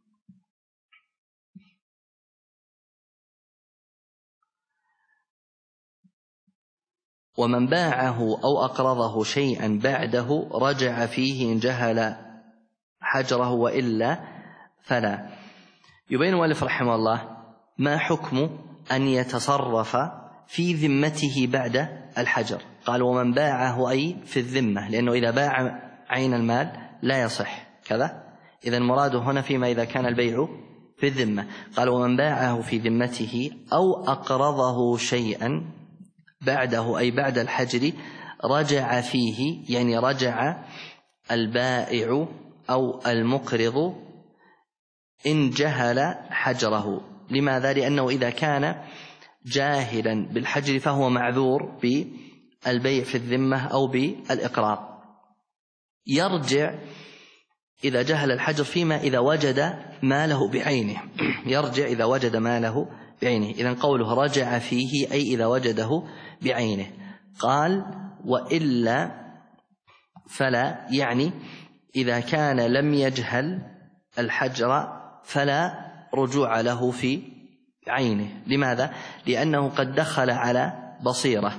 ومن باعه أو أقرضه شيئا بعده رجع فيه إن جهل حجره وإلا فلا. يبين المؤلف رحمه الله ما حكم أن يتصرف في ذمته بعد الحجر. قال: ومن باعه أي في الذمة، لأنه إذا باع عين المال لا يصح كذا، إذن مراده هنا فيما إذا كان البيع في الذمة. قال: ومن باعه في ذمته أو أقرضه شيئا بعده أي بعد الحجر رجع فيه، يعني رجع البائع أو المقرض إن جهل حجره. لماذا؟ لأنه إذا كان جاهلا بالحجر فهو معذور بالبيع في الذمة أو بالإقراض. يرجع إذا جهل الحجر فيما إذا وجد ماله بعينه، يرجع إذا وجد ماله بعينه. إذن قوله رجع فيه أي إذا وجده بعينه. قال: وإلا فلا، يعني إذا كان لم يجهل الحجر فلا رجوع له في عينه. لماذا؟ لأنه قد دخل على بصيرة،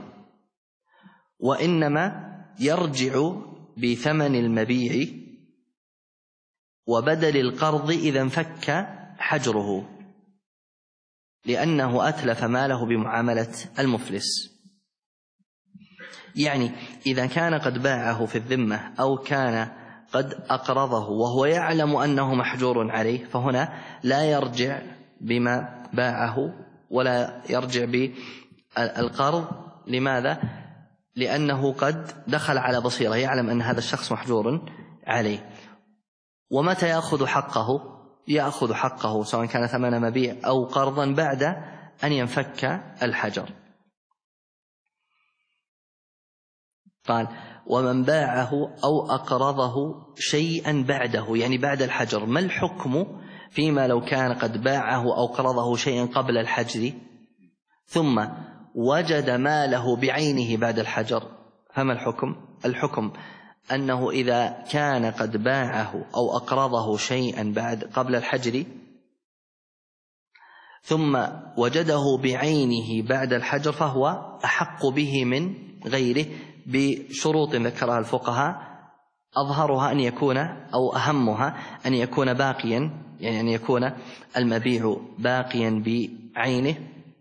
وإنما يرجع بثمن المبيع وبدل القرض إذا انفك حجره، لأنه أتلف ماله بمعاملة المفلس. يعني إذا كان قد باعه في الذمة أو كان قد أقرضه وهو يعلم أنه محجور عليه، فهنا لا يرجع بما باعه ولا يرجع بالقرض. لماذا؟ لأنه قد دخل على بصيرة، يعلم أن هذا الشخص محجور عليه. ومتى يأخذ حقه؟ يأخذ حقه سواء كان ثمن مبيع أو قرضا بعد أن ينفك الحجر. قال: ومن باعه أو أقرضه شيئا بعده، يعني بعد الحجر. ما الحكم فيما لو كان قد باعه أو قرضه شيئا قبل الحجر ثم وجد ماله بعينه بعد الحجر؟ فما الحكم؟ الحكم أنه إذا كان قد باعه أو أقرضه شيئا قبل الحجر ثم وجده بعينه بعد الحجر فهو أحق به من غيره بشروط ذكرها الفقهاء، أظهرها أن يكون أو أهمها أن يكون باقيا، يعني أن يكون المبيع باقيا بعينه،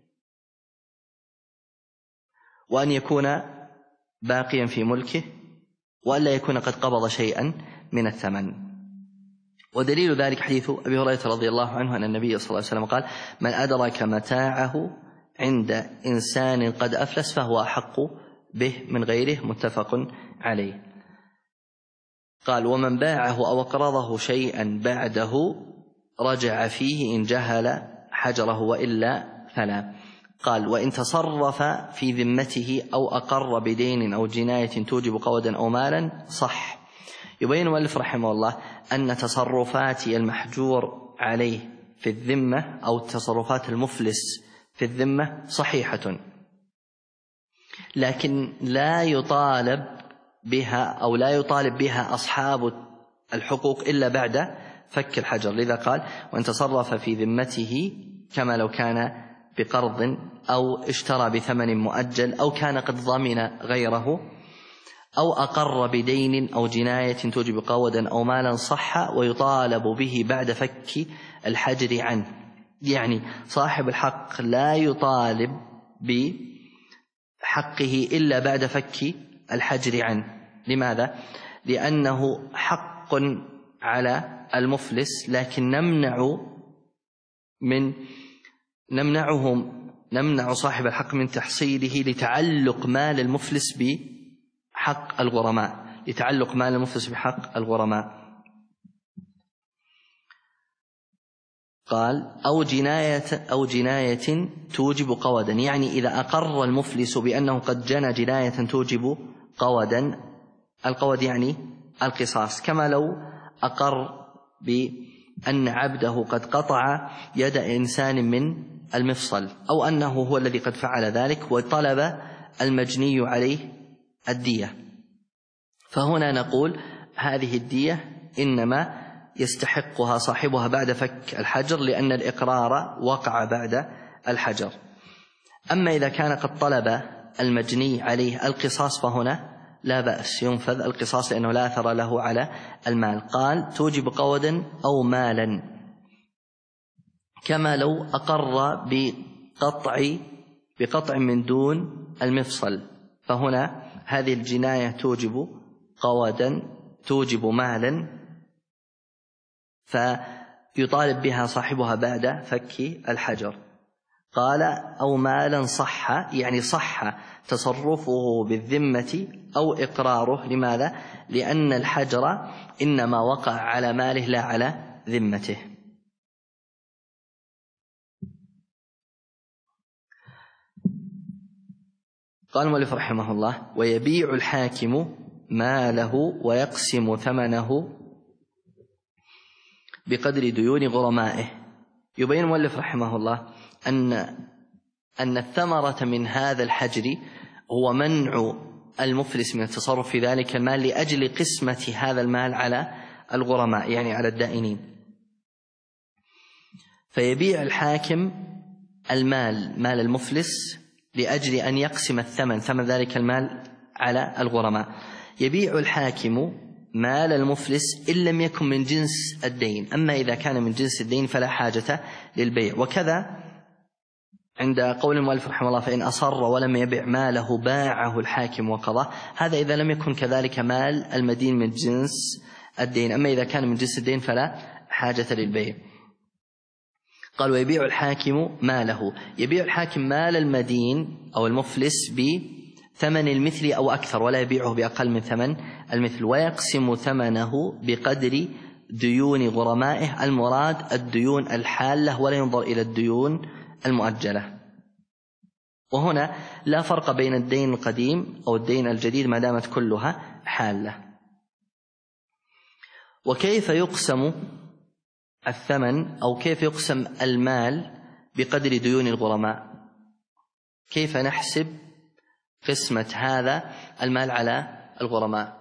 وأن يكون باقيا في ملكه، وألا يكون قد قبض شيئا من الثمن. ودليل ذلك حديث أبي هريرة رضي الله عنه أن النبي صلى الله عليه وسلم قال: من أدرك متاعه عند إنسان قد أفلس فهو أحق به من غيره، متفق عليه. قال: ومن باعه أو أقرضه شيئا بعده رجع فيه إن جهل حجره وإلا فلا. قال: وإن تصرف في ذمته أو أقر بدين أو جناية توجب قودا أو مالا صح. يبين المؤلف رحمه الله أن تصرفات المحجور عليه في الذمة أو تصرفات المفلس في الذمة صحيحة، لكن لا يطالب بها أو لا يطالب بها أصحاب الحقوق إلا بعد فك الحجر. لذا قال: وإن تصرف في ذمته كما لو كان بقرض أو اشترى بثمن مؤجل أو كان قد ضمن غيره أو أقر بدين أو جناية توجب قودا أو مالا صح ويطالب به بعد فك الحجر عنه. يعني صاحب الحق لا يطالب بحقه إلا بعد فك الحجر عنه. لماذا؟ لأنه حق على المفلس، لكن نمنع صاحب الحق من تحصيله لتعلق مال المفلس بحق الغرماء، لتعلق مال المفلس بحق الغرماء. قال: أو جناية توجب قودا، يعني إذا أقر المفلس بأنه قد جنى جناية توجب قودا. القود يعني القصاص، كما لو أقر بأن عبده قد قطع يد إنسان من المفصل، أو أنه هو الذي قد فعل ذلك وطلب المجني عليه الدية. فهنا نقول هذه الدية إنما يستحقها صاحبها بعد فك الحجر، لأن الإقرار وقع بعد الحجر. أما إذا كان قد طلب المجني عليه القصاص فهنا لا بأس، ينفذ القصاص لأنه لا أثر له على المال. قال توجب قودا أو مالا، كما لو أقر بقطع من دون المفصل، فهنا هذه الجناية توجب قودا، توجب مالا، فيطالب بها صاحبها بعد فك الحجر. قال أو مالا صح، يعني صح تصرفه بالذمة أو إقراره. لماذا؟ لأن الحجر إنما وقع على ماله لا على ذمته. قال المؤلف رحمه الله ويبيع الحاكم ماله ويقسم ثمنه بقدر ديون غرمائه. يبين المؤلف رحمه الله أن الثمرة من هذا الحجر هو منع المفلس من التصرف في ذلك المال لأجل قسمة هذا المال على الغرماء، يعني على الدائنين. فيبيع الحاكم مال المفلس لأجل أن يقسم ثمن ذلك المال على الغرماء. يبيع الحاكم مال المفلس إن لم يكن من جنس الدين، أما إذا كان من جنس الدين فلا حاجة للبيع. وكذا عند قول المؤلف رحمه الله فإن أصر ولم يبع ماله باعه الحاكم وقضاه، هذا إذا لم يكن كذلك مال المدين من جنس الدين، أما إذا كان من جنس الدين فلا حاجة للبيع. قال ويبيع الحاكم ماله، يبيع الحاكم مال المدين أو المفلس بثمن المثل أو أكثر، ولا يبيعه بأقل من ثمن المثل، ويقسم ثمنه بقدر ديون غرمائه. المراد الديون الحالة، ولا ينظر إلى الديون المؤجلة. وهنا لا فرق بين الدين القديم أو الدين الجديد ما دامت كلها حالة. وكيف يقسم الثمن أو كيف يقسم المال بقدر ديون الغرماء؟ كيف نحسب قسمة هذا المال على الغرماء؟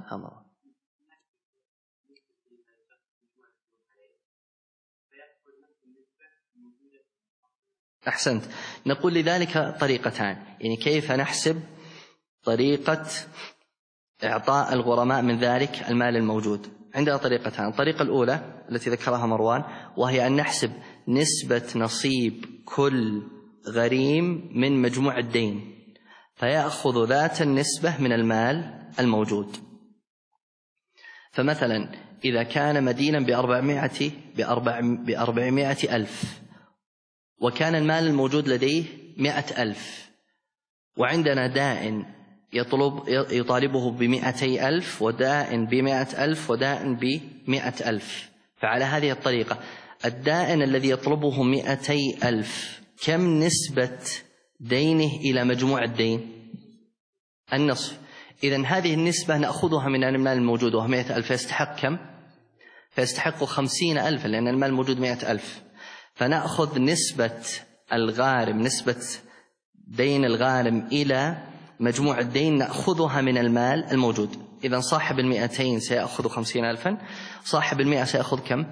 أحسنت. نقول لذلك طريقتان، يعني كيف نحسب طريقة إعطاء الغرماء من ذلك المال الموجود. عندنا طريقتان. الطريقة الأولى التي ذكرها مروان، وهي أن نحسب نسبة نصيب كل غريم من مجموع الدين، فيأخذ ذات النسبة من المال الموجود. فمثلا إذا كان مدينا ب400 ألف، وكان المال الموجود لديه 100 ألف، وعندنا دائن يطالبه ب200 ألف، ودائن ب100 ألف، ودائن ب100 ألف. فعلى هذه الطريقة الدائن الذي يطلبه 200 ألف كم نسبة دينه إلى مجموع الدين؟ النصف. إذن هذه النسبة نأخذها من المال الموجود وهو 100 ألف، فيستحق كم؟ فيستحق 50 ألف، لأن المال الموجود 100 ألف. فنأخذ نسبة الغارم، نسبة دين الغارم إلى مجموع الدين نأخذها من المال الموجود. إذن صاحب 200 سيأخذ 50 ألفا، صاحب 100 سيأخذ كم؟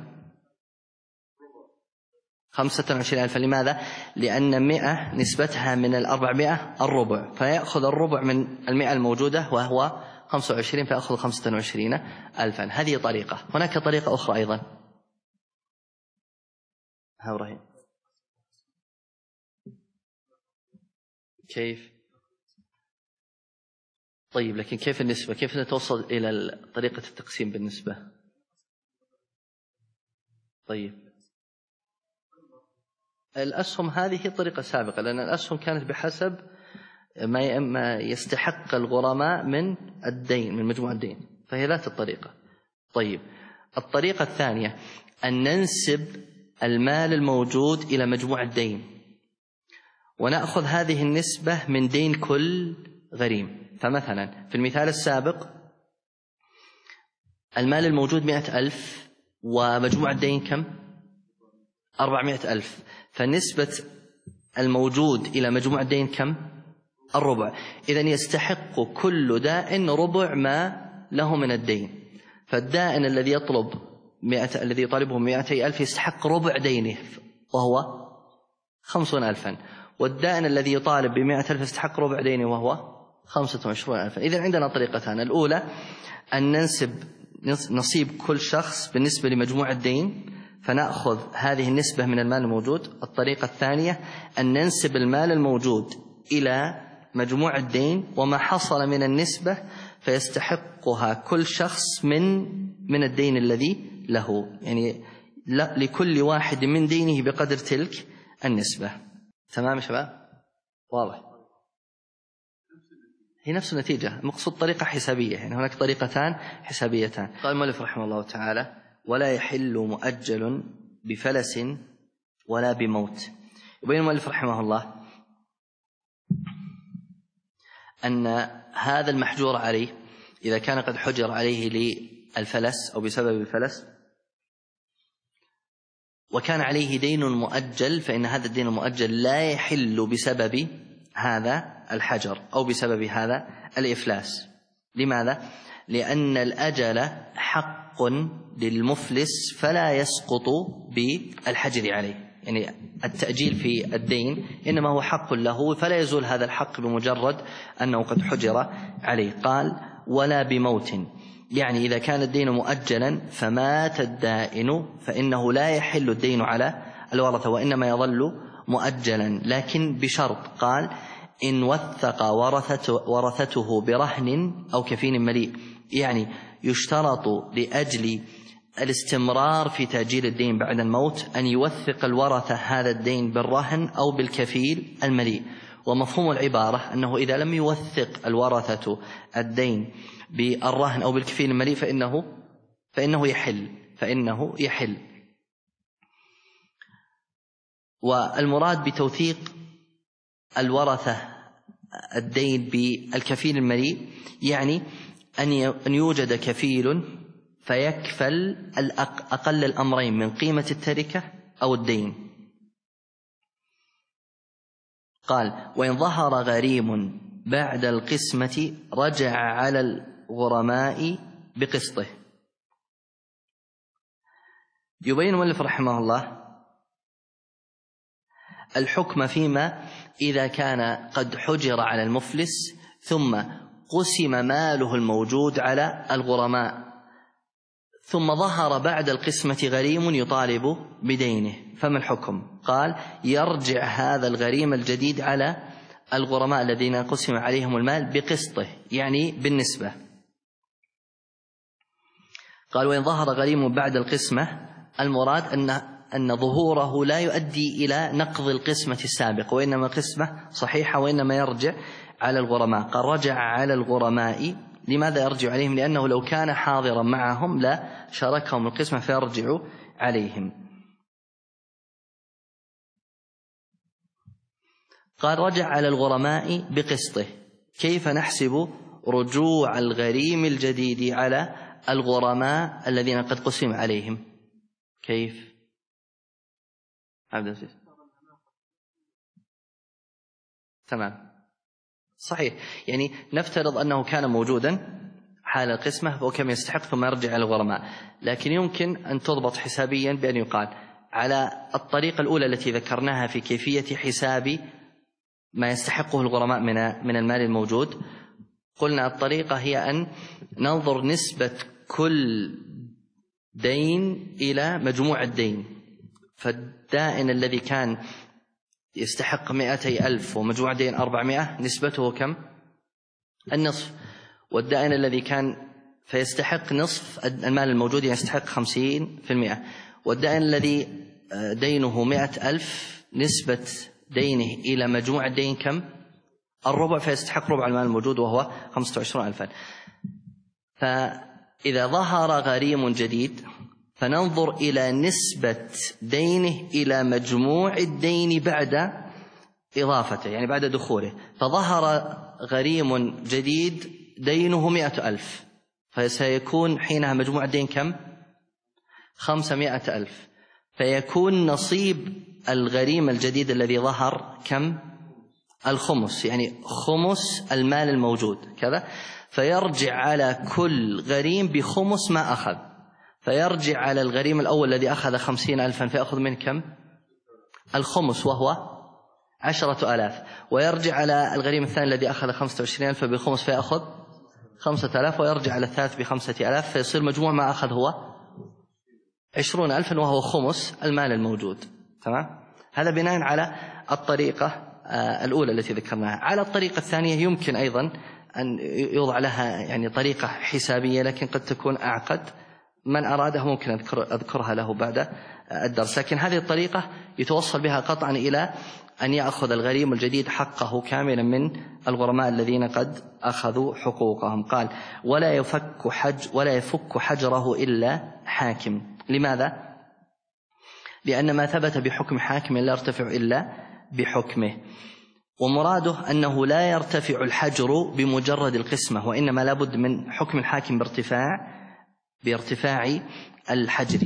25 ألفا. لماذا؟ لأن 100 نسبتها من 400 الربع، فيأخذ الربع من 100 الموجودة وهو 25، فيأخذ 25 ألفا. هذه طريقة. هناك طريقة أخرى أيضا. إبراهيم كيف؟ طيب لكن كيف النسبة؟ كيف نتوصل إلى طريقة التقسيم بالنسبة؟ طيب الأسهم هذه طريقة سابقة، لأن الأسهم كانت بحسب ما يستحق الغرماء من الدين، من مجموع الدين، فهي ذات الطريقة. طيب الطريقة الثانية أن ننسب المال الموجود إلى مجموع الدين، ونأخذ هذه النسبة من دين كل غريم. فمثلا في المثال السابق المال الموجود 100 ألف، ومجموع الدين كم؟ 400,000. فنسبة الموجود إلى مجموع الدين كم؟ الربع. إذن يستحق كل دائن ربع ما له من الدين. فالدائن الذي يطلب الذي يطالبه 200,000 يستحق ربع دينه وهو 50,000، والدائن الذي يطالب ب100,000 يستحق ربع دينه وهو 25,000. إذن عندنا طريقتان: الأولى أن ننسب نصيب كل شخص بالنسبة لمجموع الدين فنأخذ هذه النسبة من المال الموجود. الطريقة الثانية أن ننسب المال الموجود إلى مجموع الدين وما حصل من النسبة فيستحقها كل شخص من الدين الذي له، يعني لكل واحد من دينه بقدر تلك النسبة. تمام يا شباب؟ واضح؟ هي نفس النتيجة، المقصود طريقة حسابية، يعني هناك طريقتان حسابيتان. قال المؤلف رحمه الله تعالى: ولا يحل مؤجل بفلس ولا بموت. يبين المؤلف رحمه الله أن هذا المحجور عليه إذا كان قد حجر عليه للفلس أو بسبب الفلس وكان عليه دين مؤجل، فإن هذا الدين المؤجل لا يحل بسبب هذا الحجر أو بسبب هذا الإفلاس. لماذا؟ لأن الأجل حق للمفلس فلا يسقط بالحجر عليه، يعني التأجيل في الدين إنما هو حق له فلا يزول هذا الحق بمجرد أنه قد حجر عليه. قال: ولا بموت، يعني إذا كان الدين مؤجلا فمات الدائن فإنه لا يحل الدين على الورثة وإنما يظل مؤجلا، لكن بشرط. قال: إن وثق ورثته برهن أو كفين مليء، يعني يشترط لأجل الاستمرار في تأجيل الدين بعد الموت أن يوثق الورثة هذا الدين بالرهن أو بالكفيل المليء. ومفهوم العبارة أنه إذا لم يوثق الورثة الدين بالرهن أو بالكفيل المليء فإنه يحل. والمراد بتوثيق الورثة الدين بالكفيل المليء يعني أن يوجد كفيل فيكفل أقل الأمرين من قيمة التركة أو الدين. قال: وإن ظهر غريم بعد القسمة رجع على الغرماء بقسطه. يبين المؤلف رحمه الله الحكم فيما إذا كان قد حجر على المفلس ثم قسم ماله الموجود على الغرماء ثم ظهر بعد القسمة غريم يطالب بدينه، فما الحكم؟ قال: يرجع هذا الغريم الجديد على الغرماء الذين قسم عليهم المال بقسطه، يعني بالنسبة. قال: وإن ظهر غريم بعد القسمة، المراد أن ظهوره لا يؤدي إلى نقض القسمة السابقة، وإنما قسمة صحيحة وإنما يرجع على الغرماء. قال: رجع على الغرماء. لماذا يرجع عليهم؟ لأنه لو كان حاضرا معهم لا شاركهم القسمة فيرجع عليهم. قال: رجع على الغرماء بقسطه. كيف نحسب رجوع الغريم الجديد على الغرماء الذين قد قسم عليهم؟ كيف؟ عبد العزيز. تمام، صحيح. يعني نفترض أنه كان موجودا حال القسمة وكم يستحق ثم يرجع على الغرماء، لكن يمكن أن تضبط حسابيا بأن يقال على الطريقة الأولى التي ذكرناها في كيفية حساب ما يستحقه الغرماء من المال الموجود. قلنا الطريقة هي أن ننظر نسبة كل دين إلى مجموع الدين، فالدائن الذي كان يستحق 200,000 ومجموع دين 400 نسبته كم؟ النصف. والدائن الذي كان فيستحق نصف المال الموجود يستحق 50%. والدائن الذي دينه 100,000 نسبة دينه إلى مجموع الدين كم؟ الربع، فيستحق ربع المال الموجود وهو 25,000. فإذا ظهر غريم جديد فننظر إلى نسبة دينه إلى مجموع الدين بعد إضافته، يعني بعد دخوله. فظهر غريم جديد دينه 100,000 فسيكون حينها مجموع الدين كم؟ 500,000، فيكون نصيب الغريم الجديد الذي ظهر كم؟ الخمس، يعني خمس المال الموجود كذا، فيرجع على كل غريم بخمس ما أخذ، فيرجع على الغريم الأول الذي أخذ 50,000 فيأخذ من كم؟ الخمس وهو 10,000، ويرجع على الغريم الثاني الذي أخذ 25,000 بالخمس فيأخذ 5,000، ويرجع على الثالث ب5,000، فيصير مجموع ما أخذ هو 20,000 وهو خمس المال الموجود. تمام؟ هذا بناء على الطريقة الأولى التي ذكرناها. على الطريقة الثانية يمكن أيضا أن يوضع لها يعني طريقة حسابية، لكن قد تكون أعقد، من أراده ممكن أذكرها له بعد الدرس، لكن هذه الطريقة يتوصل بها قطعا إلى أن يأخذ الغريم الجديد حقه كاملا من الغرماء الذين قد أخذوا حقوقهم. قال ولا يفك حجره إلا حاكم. لماذا؟ لأن ما ثبت بحكم حاكم لا يرتفع إلا بحكمه، ومراده أنه لا يرتفع الحجر بمجرد القسمة، وإنما لابد من حكم الحاكم بارتفاع الحجر.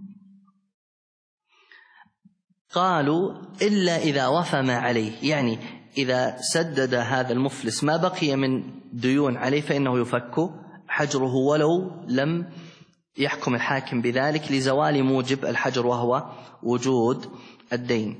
قالوا إلا إذا وفى ما عليه، يعني إذا سدد هذا المفلس ما بقي من ديون عليه فإنه يفك حجره ولو لم يحكم الحاكم بذلك لزوال موجب الحجر وهو وجود الدين.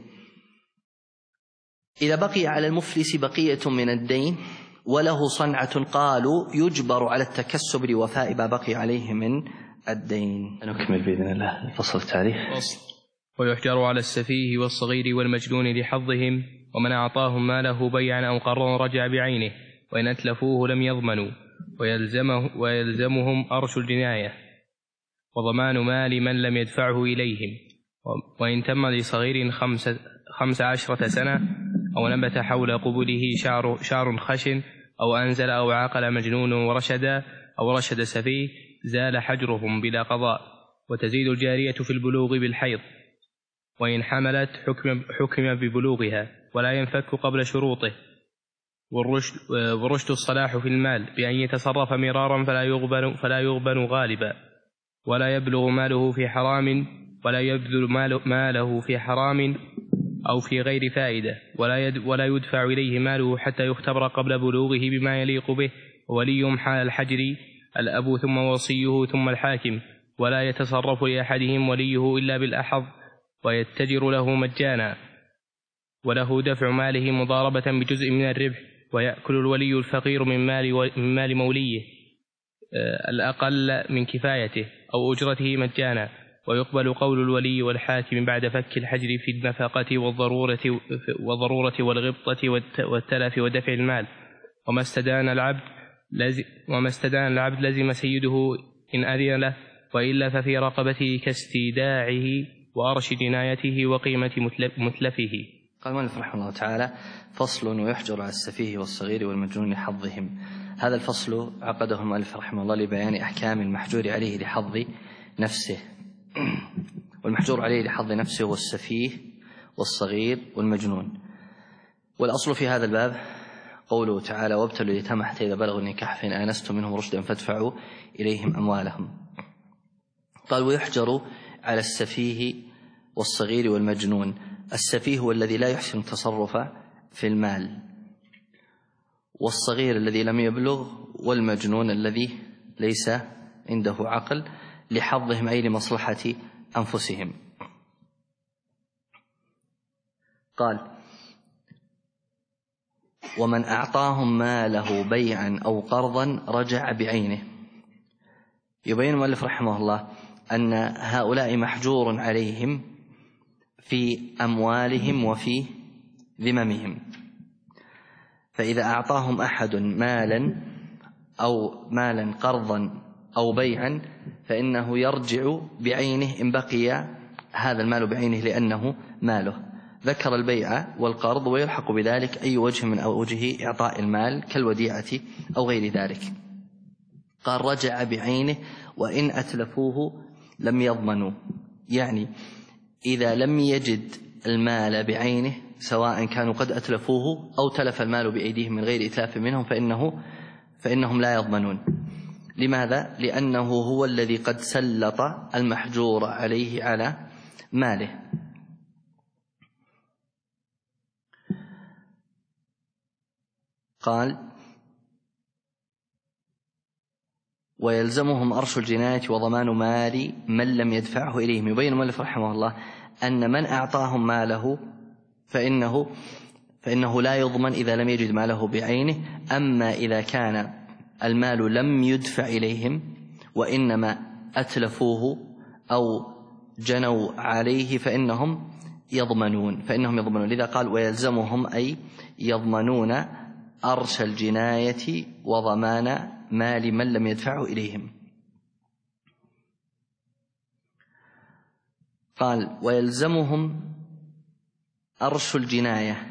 إذا بقي على المفلس بقية من الدين وله صنعة قالوا يجبر على التكسب لوفاء ما بقي عليه من الدين. نكمل بإذن الله الفصل التالي. ويحجر على السفيه والصغير والمجنون لحظهم، ومن أعطاهم ماله بيعا أو قرضا رجع بعينه، وإن أتلفوه لم يضمنوا، ويلزمهم أرش الجناية وضمان مال من لم يدفعه إليهم. وإن تم لصغير 15 سنة أو نبت حول قبله شعر خشن أو أنزل أو عاقل مجنون ورشد أو رشد سفيه زال حجرهم بلا قضاء، وتزيد الجارية في البلوغ بالحيض، وإن حملت حكم ببلوغها ولا ينفك قبل شروطه. والرشد الصلاح في المال بأن يتصرف مرارا فلا يغبن غالبا، ولا يبلغ ماله في حرام، ولا يبذل ماله في حرام أو في غير فائدة، ولا يدفع إليه ماله حتى يختبر قبل بلوغه بما يليق به، ووليهم حال الحجر الأب ثم وصيه ثم الحاكم، ولا يتصرف لأحدهم وليه إلا بالأحظ، ويتجر له مجانا، وله دفع ماله مضاربة بجزء من الربح، ويأكل الولي الفقير من مال موليه الأقل من كفايته أو أجرته مجانا، ويقبل قول الولي والحاكم بعد فك الحجر في النفقة والضرورة والغبطة والتلف ودفع المال. وما استدان العبد لزم سيده إن أذن له، وإلا ففي رقبته كاستيداعه وأرش جنايته وقيمة متلفه. قال المؤلف رحمه الله تعالى: فصل ويحجر على السفيه والصغير والمجنون لحظهم. هذا الفصل عقده المؤلف رحمه الله لبيان أحكام المحجور عليه لحظ نفسه. والمحجور عليه لحظ نفسه هو السفيه والصغير والمجنون. والأصل في هذا الباب قوله تعالى: وابتلوا اليتامى حتى إذا بلغوا النكاح فإن آنستم منهم رشدا فادفعوا إليهم أموالهم. قال: ويحجر على السفيه والصغير والمجنون. السفيه هو الذي لا يحسن التصرف في المال، والصغير الذي لم يبلغ، والمجنون الذي ليس عنده عقل، لحظهم أي لمصلحة أنفسهم. قال: ومن أعطاهم ماله بيعا أو قرضا رجع بعينه. يبين المؤلف رحمه الله أن هؤلاء محجور عليهم في أموالهم وفي ذممهم، فإذا أعطاهم أحد مالا قرضا أو بيعا فإنه يرجع بعينه إن بقي هذا المال بعينه لأنه ماله. ذكر البيع والقرض ويلحق بذلك أي وجه من أوجه إعطاء المال كالوديعة أو غير ذلك. قال: رجع بعينه وإن أتلفوه لم يضمنوا، يعني إذا لم يجد المال بعينه سواء كانوا قد أتلفوه أو تلف المال بأيديهم من غير إتلاف منهم فإنهم لا يضمنون. لماذا؟ لأنه هو الذي قد سلط المحجور عليه على ماله. قال: ويلزمهم أرش الجناية وضمان مال من لم يدفعه إليهم. يبين المؤلف رحمه الله أن من أعطاهم ماله فإنه لا يضمن إذا لم يجد ماله بعينه. أما إذا كان المال لم يدفع إليهم وإنما أتلفوه أو جنوا عليه فإنهم يضمنون. لذا قال: ويلزمهم أي يضمنون أرش الجناية وضمان مال من لم يدفعه إليهم. قال: ويلزمهم أرش الجناية.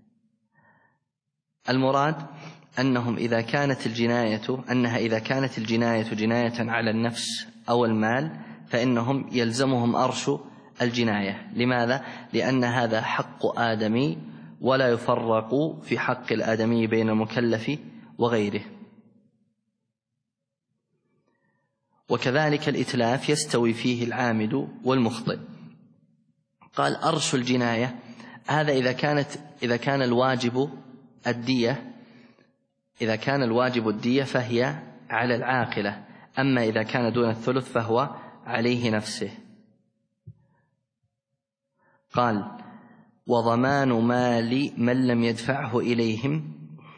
المراد أنها إذا كانت الجناية جناية على النفس أو المال فإنهم يلزمهم أرش الجناية. لماذا؟ لأن هذا حق آدمي ولا يفرق في حق الآدمي بين المكلف وغيره. وكذلك الإتلاف يستوي فيه العامد والمخطئ. قال: أرش الجناية هذا إذا كان الواجب الدية فهي على العاقلة، أما إذا كان دون الثلث فهو عليه نفسه. قال: وضمان مال من لم يدفعه إليهم،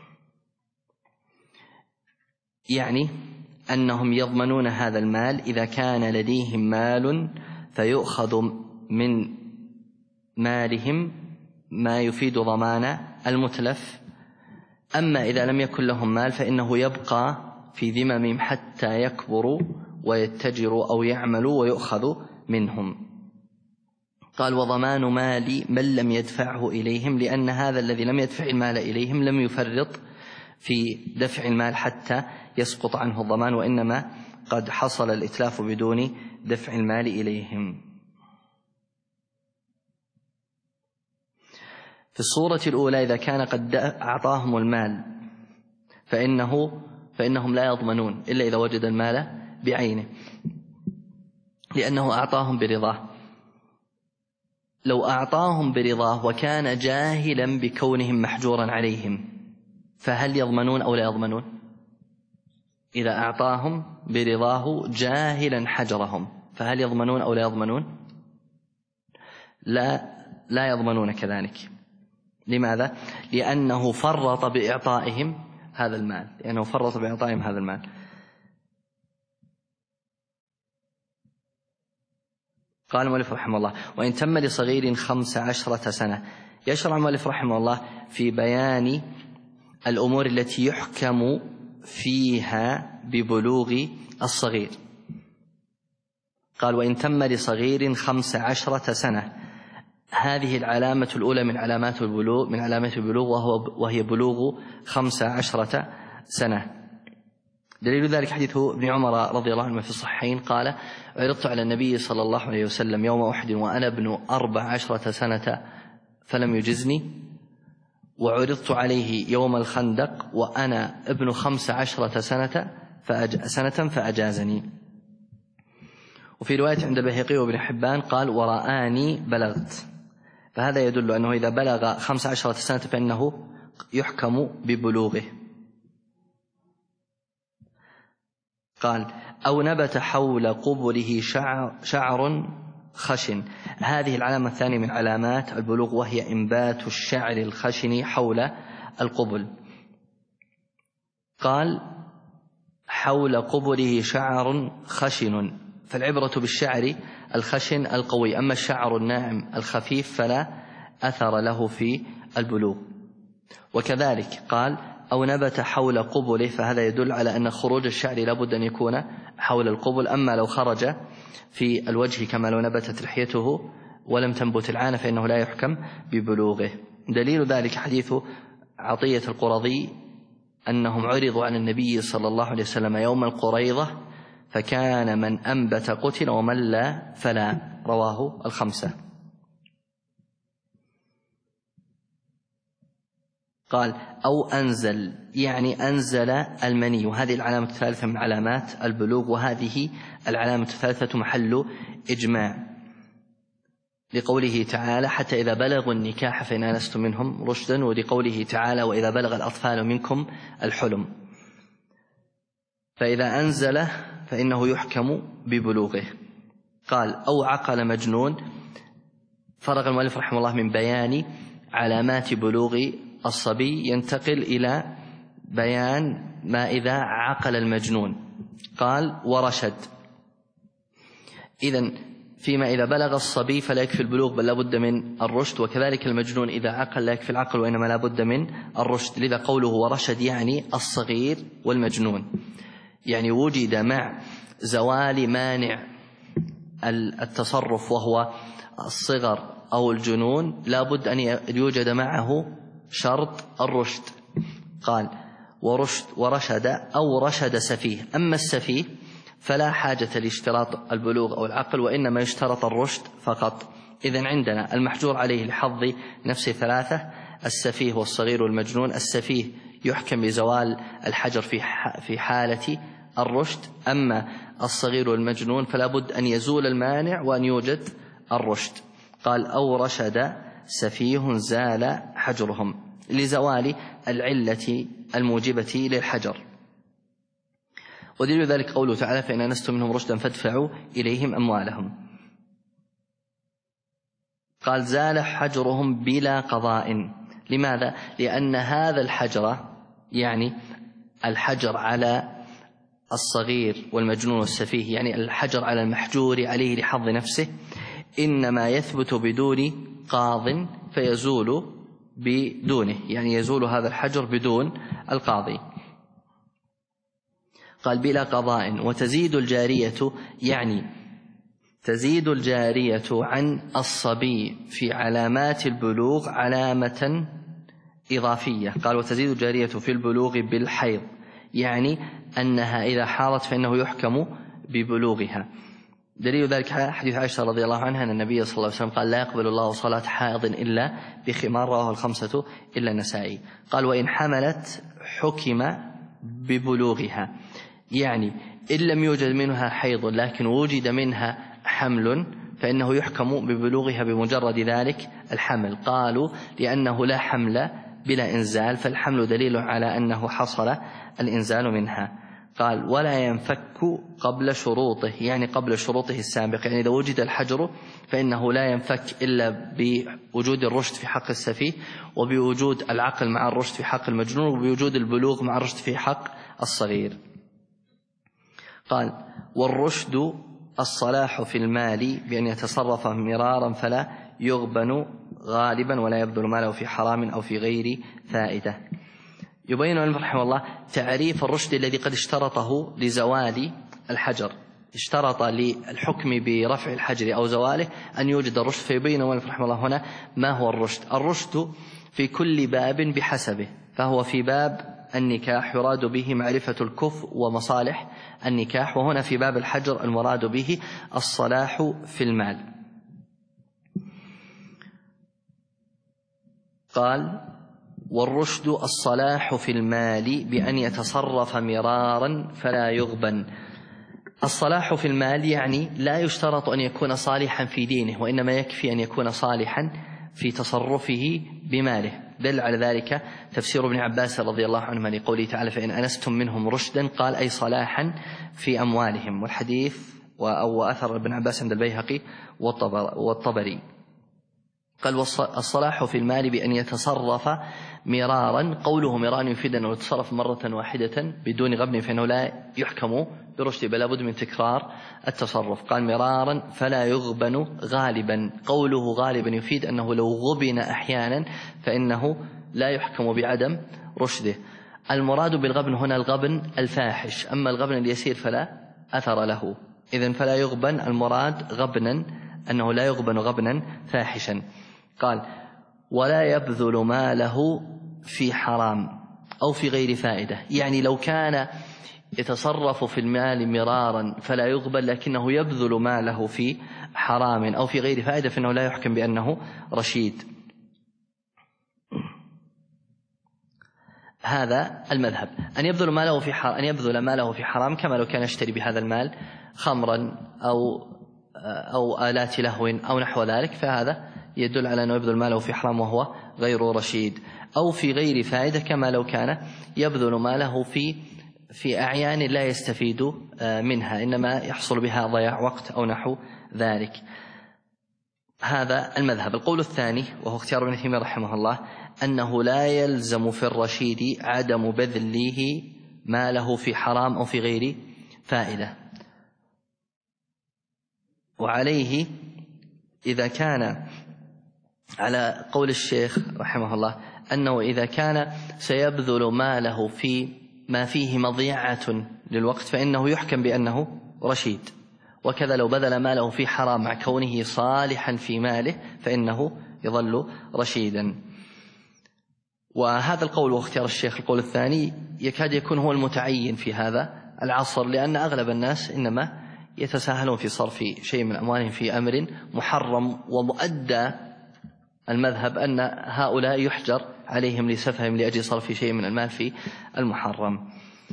يعني أنهم يضمنون هذا المال إذا كان لديهم مال فيؤخذ من مالهم ما يفيد ضمان المتلف. أما إذا لم يكن لهم مال فإنه يبقى في ذممهم حتى يكبروا ويتجروا أو يعملوا ويؤخذ منهم. قال: وضمان مال من لم يدفعه إليهم، لأن هذا الذي لم يدفع المال إليهم لم يفرط في دفع المال حتى يسقط عنه الضمان، وإنما قد حصل الإتلاف بدون دفع المال إليهم. في الصورة الأولى إذا كان قد أعطاهم المال فإنهم لا يضمنون إلا إذا وجد المال بعينه، لأنه أعطاهم برضاه. لو أعطاهم برضاه وكان جاهلا بكونهم محجورا عليهم فهل يضمنون أو لا يضمنون؟ إذا أعطاهم برضاه جاهلا حجرهم فهل يضمنون أو لا يضمنون؟ لا يضمنون كذلك. لماذا؟ لأنه فرط بإعطائهم هذا المال. قال المؤلف رحمه الله: وإن تم لصغير 15 سنة. يشرع المؤلف رحمه الله في بيان الأمور التي يحكم فيها ببلوغ الصغير. قال: وإن تم لصغير 15 سنة. هذه العلامة الأولى من علامات البلوغ وهي بلوغ 15 سنة. دليل ذلك حديث ابن عمر رضي الله عنه في الصحيحين قال: عرضت على النبي صلى الله عليه وسلم يوم أحد وأنا ابن 14 سنة فلم يجزني، وعرضت عليه يوم الخندق وأنا ابن 15 سنة فأجازني. وفي رواية عند البيهقي وابن حبان قال: ورآني بلغت. فهذا يدل أنه إذا بلغ 15 سنة فإنه يحكم ببلوغه. قال: أو نبت حول قبله شعر خشن. هذه العلامة الثانية من علامات البلوغ وهي إنبات الشعر الخشن حول القبل. قال: حول قبله شعر خشن، فالعبرة بالشعر الخشن القوي، أما الشعر الناعم الخفيف فلا أثر له في البلوغ. وكذلك قال: أو نبت حول قبله، فهذا يدل على أن خروج الشعر لابد أن يكون حول القبل. أما لو خرج في الوجه كما لو نبتت لحيته ولم تنبت العانة فإنه لا يحكم ببلوغه. دليل ذلك حديث عطية القرظي أنهم عرضوا عن النبي صلى الله عليه وسلم يوم القريضة فكان من أنبت قتل ومن لا فلا، رواه الخمسة. قال أو أنزل يعني أنزل المني، وهذه العلامة الثالثة من علامات البلوغ، وهذه العلامة الثالثة محل إجماع، لقوله تعالى حتى إذا بلغوا النكاح فإن آنستم منهم رشدا، ولقوله تعالى وإذا بلغ الأطفال منكم الحلم. فإذا أنزل فإنه يحكم ببلوغه. قال أو عقل مجنون. فرغ المؤلف رحمه الله من بيان علامات بلوغ الصبي، ينتقل إلى بيان ما إذا عقل المجنون. قال ورشد. إذن فيما إذا بلغ الصبي فلا يكفي البلوغ بل لا بد من الرشد، وكذلك المجنون إذا عقل لا يكفي العقل وإنما لا بد من الرشد. لذا قوله ورشد يعني الصغير والمجنون، يعني وجد مع زوال مانع التصرف وهو الصغر أو الجنون لا بد أن يوجد معه شرط الرشد. قال ورشد أو رشد سفيه. أما السفيه فلا حاجة لاشتراط البلوغ أو العقل، وإنما يشترط الرشد فقط. إذن عندنا المحجور عليه لحظ نفسه ثلاثة: السفيه والصغير والمجنون. السفيه يحكم بزوال الحجر في حالة الرشد، أما الصغير والمجنون فلا بد أن يزول المانع وأن يوجد الرشد. قال أو رشد سفيه زال حجرهم لزوال العلة الموجبة للحجر. ودليل ذلك قوله تعالى فإن آنستم منهم رشدا فادفعوا إليهم أموالهم. قال زال حجرهم بلا قضاء. لماذا؟ لأن هذا الحجر يعني الحجر على الصغير والمجنون والسفيه، يعني الحجر على المحجور عليه لحظ نفسه، إنما يثبت بدون قاض فيزول بدونه، يعني يزول هذا الحجر بدون القاضي. قال بلا قضاء. وتزيد الجارية يعني تزيد الجارية عن الصبي في علامات البلوغ علامة إضافية. قال وتزيد الجارية في البلوغ بالحيض، يعني أنها إذا حاضت فإنه يحكم ببلوغها. دليل ذلك حديث عائشة رضي الله عنها أن النبي صلى الله عليه وسلم قال لا يقبل الله صلاة حائض إلا بخمار، رواه الخمسة إلا النسائي. قال وإن حملت حكم ببلوغها، يعني إن لم يوجد منها حيض لكن وجد منها حمل فإنه يحكم ببلوغها بمجرد ذلك الحمل. قالوا لأنه لا حمل بلا إنزال، فالحمل دليل على أنه حصل الإنزال منها. قال ولا ينفك قبل شروطه، يعني قبل شروطه السابقة، يعني إذا وجد الحجر فإنه لا ينفك إلا بوجود الرشد في حق السفيه، وبوجود العقل مع الرشد في حق المجنون، وبوجود البلوغ مع الرشد في حق الصغير. قال والرشد الصلاح في المال بأن يتصرف مرارا فلا يغبن غالبا ولا يبذل ماله في حرام أو في غير فائدة. يبين المؤلف رحمه الله تعريف الرشد الذي قد اشترطه لزوال الحجر، اشترط للحكم برفع الحجر أو زواله أن يوجد الرشد، فيبين المؤلف رحمه الله هنا ما هو الرشد. الرشد في كل باب بحسبه، فهو في باب النكاح يراد به معرفة الكفء ومصالح النكاح، وهنا في باب الحجر المراد به الصلاح في المال. قال والرشد الصلاح في المال بأن يتصرف مرارا فلا يغبن. الصلاح في المال يعني لا يشترط أن يكون صالحا في دينه، وإنما يكفي أن يكون صالحا في تصرفه بماله. دل على ذلك تفسير ابن عباس رضي الله عنهما لقوله تعالى فإن أنستم منهم رشدا، قال أي صلاحا في أموالهم. والحديث وأثر ابن عباس عند البيهقي والطبري. قال والصلاح في المال بأن يتصرف مرارا. قوله مرارا يفيد أنه يتصرف مرة واحدة بدون غبن، فإنه لا يحكم برشد بل لابد من تكرار التصرف. قال مرارا فلا يغبن غالبا. قوله غالبا يفيد أنه لو غبن أحيانا فإنه لا يحكم بعدم رشده. المراد بالغبن هنا الغبن الفاحش، أما الغبن اليسير فلا أثر له. إذن فلا يغبن المراد غبنا أنه لا يغبن غبنا فاحشا. قال ولا يبذل ماله في حرام أو في غير فائدة، يعني لو كان يتصرف في المال مرارا فلا يغبن لكنه يبذل ماله في حرام أو في غير فائدة فإنه لا يحكم بأنه رشيد. هذا المذهب، أن يبذل ماله في حرام كما لو كان يشتري بهذا المال خمرا أو آلات لهو أو نحو ذلك، فهذا يدل على أنه يبذل ماله في حرام وهو غير رشيد، أو في غير فائدة كما لو كان يبذل ماله في أعيان لا يستفيد منها، إنما يحصل بها ضياع وقت أو نحو ذلك. هذا المذهب. القول الثاني وهو اختيار ابن تيمية رحمه الله أنه لا يلزم في الرشيد عدم بذله ماله في حرام أو في غير فائدة، وعليه إذا كان على قول الشيخ رحمه الله أنه إذا كان سيبذل ماله في ما فيه مضيعة للوقت فإنه يحكم بأنه رشيد، وكذا لو بذل ماله في حرام مع كونه صالحا في ماله فإنه يظل رشيدا. وهذا القول واختيار الشيخ القول الثاني يكاد يكون هو المتعين في هذا العصر، لأن أغلب الناس إنما يتساهلون في صرف شيء من أموالهم في أمر محرم، ومؤدى المذهب أن هؤلاء يحجر عليهم لسفههم لأجل صرف شيء من المال في المحرم.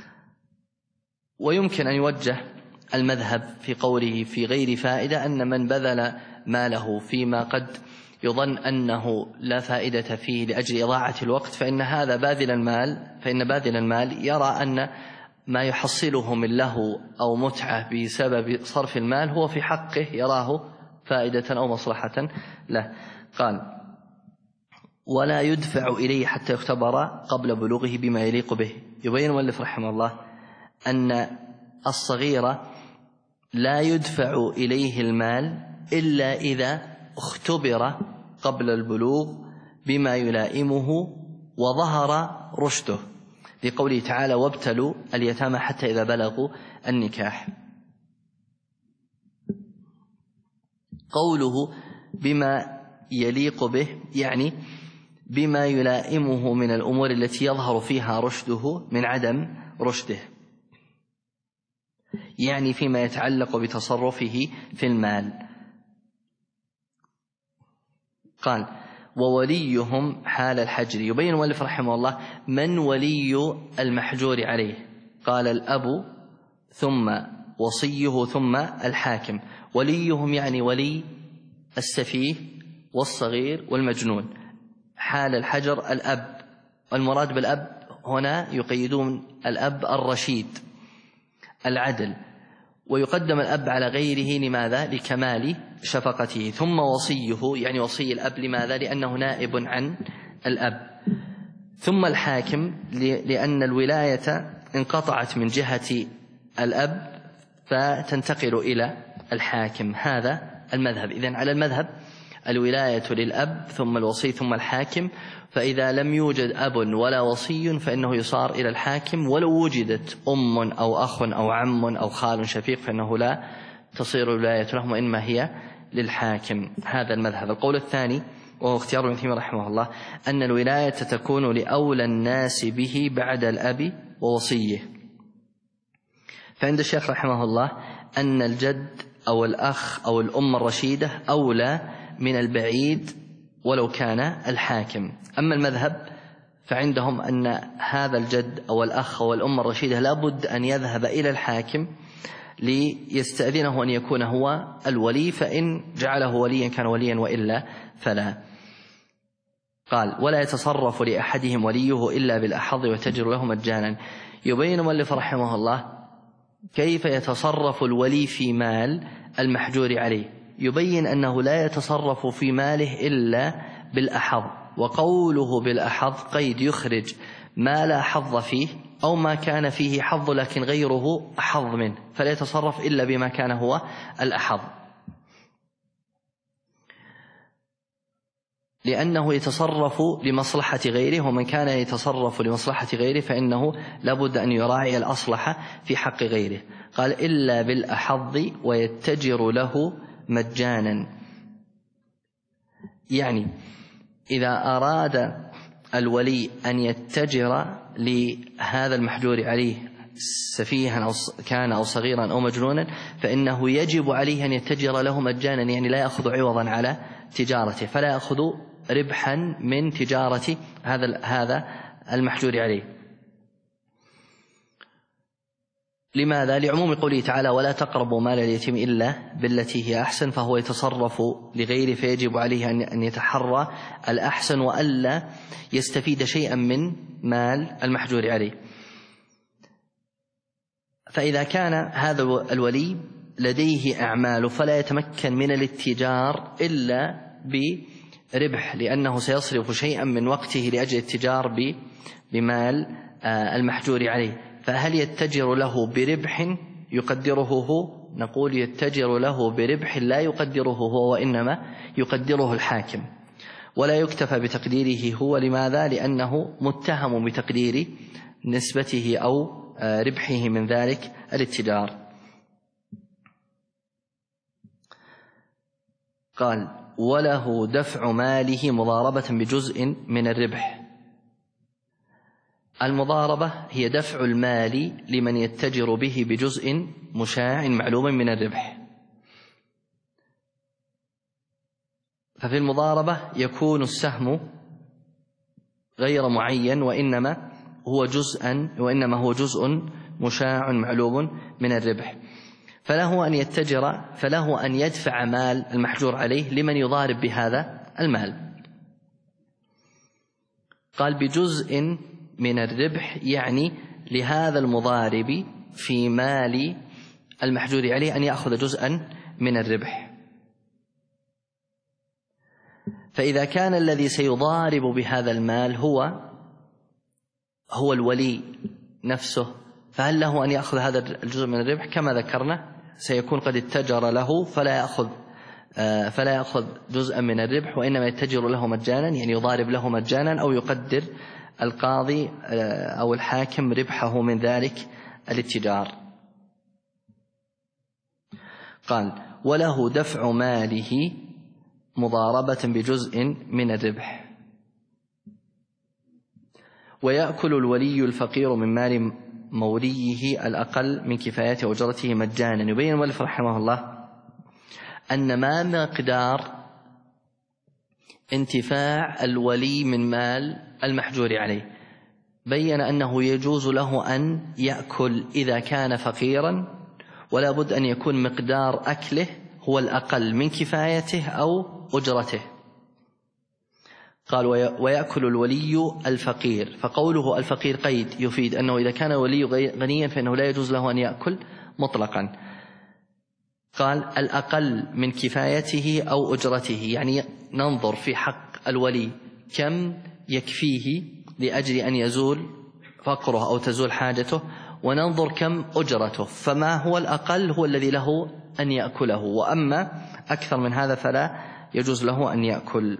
ويمكن أن يوجه المذهب في قوله في غير فائدة أن من بذل ماله فيما قد يظن أنه لا فائدة فيه لأجل إضاعة الوقت فإن باذل المال يرى أن ما يحصله من له أو متعة بسبب صرف المال هو في حقه يراه فائدة أو مصلحة له. قال ولا يدفع إليه حتى يختبر قبل بلوغه بما يليق به. يبين المؤلف رحمه الله أن الصغير لا يدفع إليه المال إلا إذا اختبر قبل البلوغ بما يلائمه وظهر رشده، لقوله تعالى وابتلوا اليتامى حتى إذا بلغوا النكاح. قوله بما يليق به يعني بما يلائمه من الأمور التي يظهر فيها رشده من عدم رشده، يعني فيما يتعلق بتصرفه في المال. قال ووليهم حال الحجر. يبين المؤلف رحمه الله من ولي المحجور عليه، قال الأب ثم وصيه ثم الحاكم. وليهم يعني ولي السفيه والصغير والمجنون. حال الحجر الأب، والمراد بالأب هنا يقيدون الأب الرشيد العدل، ويقدم الأب على غيره لماذا؟ لكمال شفقته. ثم وصيه يعني وصي الأب لماذا؟ لأنه نائب عن الأب. ثم الحاكم لأن الولاية انقطعت من جهة الأب فتنتقل إلى الحاكم. هذا المذهب. إذن على المذهب الولاية للأب ثم الوصي ثم الحاكم، فإذا لم يوجد أب ولا وصي فإنه يصار إلى الحاكم، ولو وجدت أم أو أخ أو عم أو خال شفيق فإنه لا تصير الولاية لهم وإنما هي للحاكم. هذا المذهب. القول الثاني وهو اختيار ابن تيمية رحمه الله أن الولاية تكون لأولى الناس به بعد الأب ووصيه. فعند الشيخ رحمه الله أن الجد أو الأخ أو الأم الرشيدة أولى من البعيد ولو كان الحاكم. أما المذهب فعندهم أن هذا الجد أو الأخ أو الأم الرشيدة لابد أن يذهب إلى الحاكم ليستأذنه أن يكون هو الولي، فإن جعله وليا كان وليا وإلا فلا. قال ولا يتصرف لأحدهم وليه إلا بالأحظ وتجر له مجانا. يبين المؤلف رحمه الله كيف يتصرف الولي في مال المحجور عليه. يبين أنه لا يتصرف في ماله إلا بالأحظ، وقوله بالأحظ قيد يخرج ما لا حظ فيه أو ما كان فيه حظ لكن غيره أحظ منه، فلا يتصرف إلا بما كان هو الأحظ، لأنه يتصرف لمصلحة غيره، ومن كان يتصرف لمصلحة غيره فإنه لابد أن يراعي الأصلح في حق غيره. قال إلا بالأحظ ويتجر له مجانا، يعني إذا أراد الولي أن يتجر لهذا المحجور عليه سفيها أو كان أو صغيرا أو مجنونا فإنه يجب عليه أن يتجر له مجانا، يعني لا يأخذ عوضا على تجارته، فلا يأخذ ربحا من تجارة هذا المحجور عليه. لماذا؟ لعموم قوله تعالى ولا تقربوا مال اليتيم إلا بالتي هي أحسن، فهو يتصرف لغيره فيجب عليه أن يتحرى الأحسن وألا يستفيد شيئا من مال المحجور عليه. فإذا كان هذا الولي لديه أعمال فلا يتمكن من الاتجار إلا بربح، لأنه سيصرف شيئا من وقته لأجل الاتجار بمال المحجور عليه، فهل يتجر له بربح يقدره هو؟ نقول يتجر له بربح لا يقدره هو، وإنما يقدره الحاكم، ولا يكتفى بتقديره هو. لماذا؟ لأنه متهم بتقدير نسبته أو ربحه من ذلك الاتجار. قال وله دفع ماله مضاربة بجزء من الربح. المضاربة هي دفع المال لمن يتجر به بجزء مشاع معلوم من الربح. ففي المضاربة يكون السهم غير معين وإنما هو جزء مشاع معلوم من الربح، فله أن يدفع مال المحجور عليه لمن يضارب بهذا المال. قال بجزء من الربح، يعني لهذا المضارب في مال المحجور عليه أن يأخذ جزءا من الربح. فإذا كان الذي سيضارب بهذا المال هو الولي نفسه، فهل له أن يأخذ هذا الجزء من الربح؟ كما ذكرنا سيكون قد اتجر له فلا يأخذ جزءا من الربح، وإنما يتجر له مجانا، يعني يضارب له مجانا، أو يقدر القاضي أو الحاكم ربحه من ذلك الاتجار. قال وله دفع ماله مضاربة بجزء من الربح. ويأكل الولي الفقير من مال موليه الأقل من كفايته وأجرته مجانا. يبين المؤلف رحمه الله أن ما مقدار انتفاع الولي من مال المحجور عليه. بين أنه يجوز له أن يأكل إذا كان فقيرا، ولا بد أن يكون مقدار أكله هو الأقل من كفايته أو أجرته. قال ويأكل الولي الفقير، فقوله الفقير قيد يفيد أنه إذا كان الولي غنيا فإنه لا يجوز له أن يأكل مطلقا. قال الأقل من كفايته أو أجرته، يعني ننظر في حق الولي كم يكفيه لأجل أن يزول فقره أو تزول حاجته، وننظر كم أجرته، فما هو الأقل هو الذي له أن يأكله، وأما أكثر من هذا فلا يجوز له أن يأكل.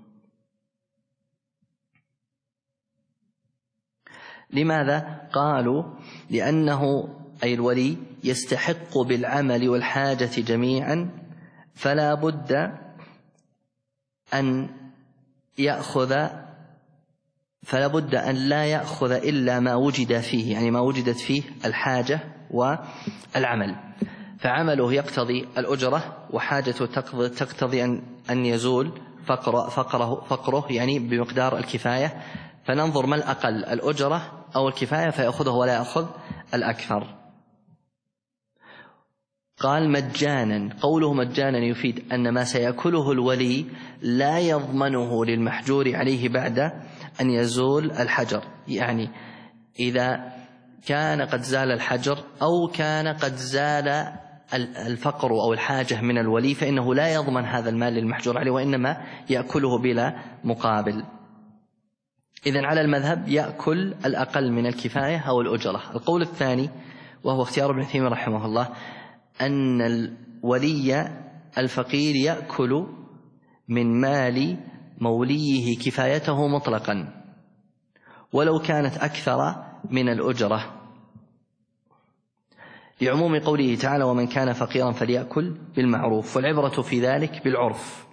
لماذا؟ قالوا لأنه أي الولي يستحق بالعمل والحاجة جميعا، فلا بد أن لا يأخذ إلا ما وجد فيه، يعني ما وجدت فيه الحاجة والعمل، فعمله يقتضي الأجرة وحاجته تقتضي أن يزول فقره يعني بمقدار الكفاية، فننظر ما الأقل الأجرة أو الكفاية فيأخذه ولا يأخذ الأكثر. قال مجانا، قوله مجانا يفيد أن ما سيأكله الولي لا يضمنه للمحجور عليه بعد أن يزول الحجر، يعني إذا كان قد زال الحجر أو كان قد زال الفقر أو الحاجة من الولي فإنه لا يضمن هذا المال للمحجور عليه، وإنما يأكله بلا مقابل. إذن على المذهب يأكل الأقل من الكفاية أو الأجرة. القول الثاني وهو اختيار ابن تيمية رحمه الله أن الولي الفقير يأكل من مال موليه كفايته مطلقا ولو كانت أكثر من الأجرة، لعموم قوله تعالى ومن كان فقيرا فليأكل بالمعروف، والعبرة في ذلك بالعرف،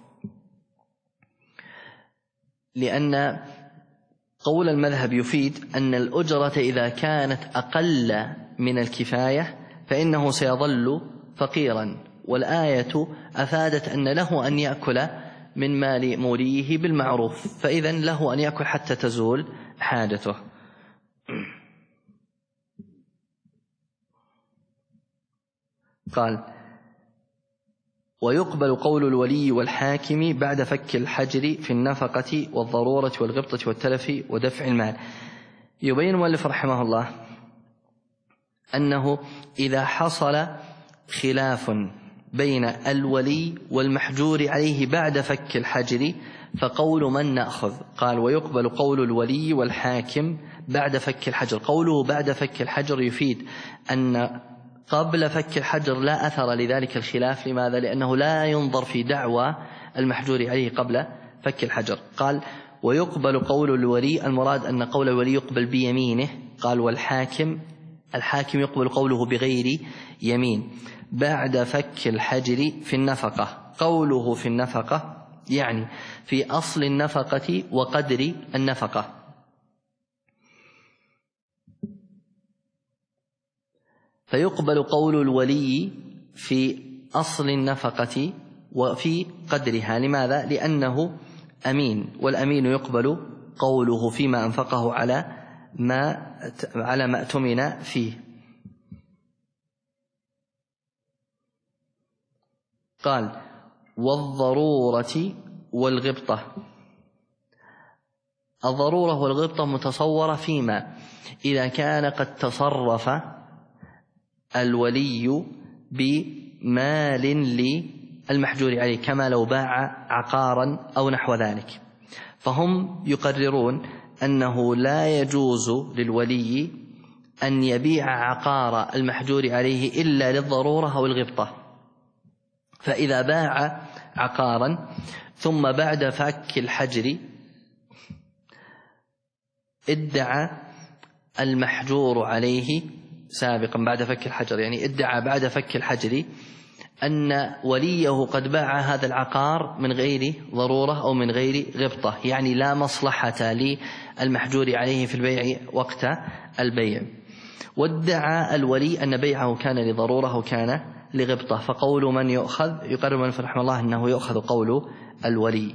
لأن قول المذهب يفيد أن الأجرة إذا كانت أقل من الكفاية فإنه سيظل فقيرا، والآية أفادت أن له أن يأكل من مال موليه بالمعروف، فإذن له أن يأكل حتى تزول حاجته. قال: ويقبل قول الولي والحاكم بعد فك الحجر في النفقة والضرورة والغبطة والتلف ودفع المال. يبين المؤلف رحمه الله أنه إذا حصل خلاف بين الولي والمحجور عليه بعد فك الحجر فقول من نأخذ؟ قال: ويقبل قول الولي والحاكم بعد فك الحجر. قوله بعد فك الحجر يفيد أن قبل فك الحجر لا أثر لذلك الخلاف. لماذا؟ لأنه لا ينظر في دعوى المحجور عليه قبل فك الحجر. قال: ويقبل قول الولي، المراد أن قول الولي يقبل بيمينه. قال: والحاكم يقبل قوله بغير يمين بعد فك الحجر في النفقة. قوله في النفقة يعني في أصل النفقة وقدر النفقة. فيقبل قول الولي في أصل النفقة وفي قدرها. لماذا؟ لأنه أمين، والأمين يقبل قوله فيما أنفقه على ما اؤتمن فيه. قال: والضرورة والغبطة. الضرورة والغبطة متصورة فيما إذا كان قد تصرف الولي بمال للمحجور عليه، كما لو باع عقارا أو نحو ذلك، فهم يقررون أنه لا يجوز للولي أن يبيع عقار المحجور عليه إلا للضرورة أو الغبطة. فإذا باع عقارا ثم بعد فك الحجر ادعى المحجور عليه سابقا بعد فك الحجر، يعني ادعى بعد فك الحجر أن وليه قد باع هذا العقار من غير ضرورة أو من غير غبطة، يعني لا مصلحة للمحجور عليه في البيع وقت البيع، وادعى الولي أن بيعه كان لضرورة أو كان لغبطة، فقول من يؤخذ؟ يقرر من رحمه الله أنه يؤخذ قول الولي.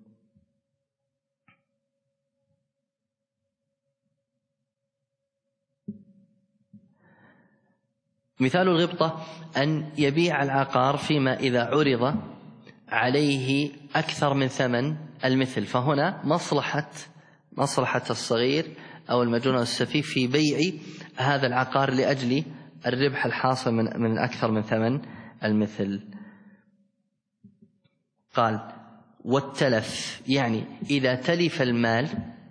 مثال الغبطة أن يبيع العقار فيما إذا عرض عليه أكثر من ثمن المثل، فهنا مصلحة الصغير أو المجنون أو السفيه في بيع هذا العقار لأجل الربح الحاصل من أكثر من ثمن المثل. قال: والتلف يعني إذا تلف المال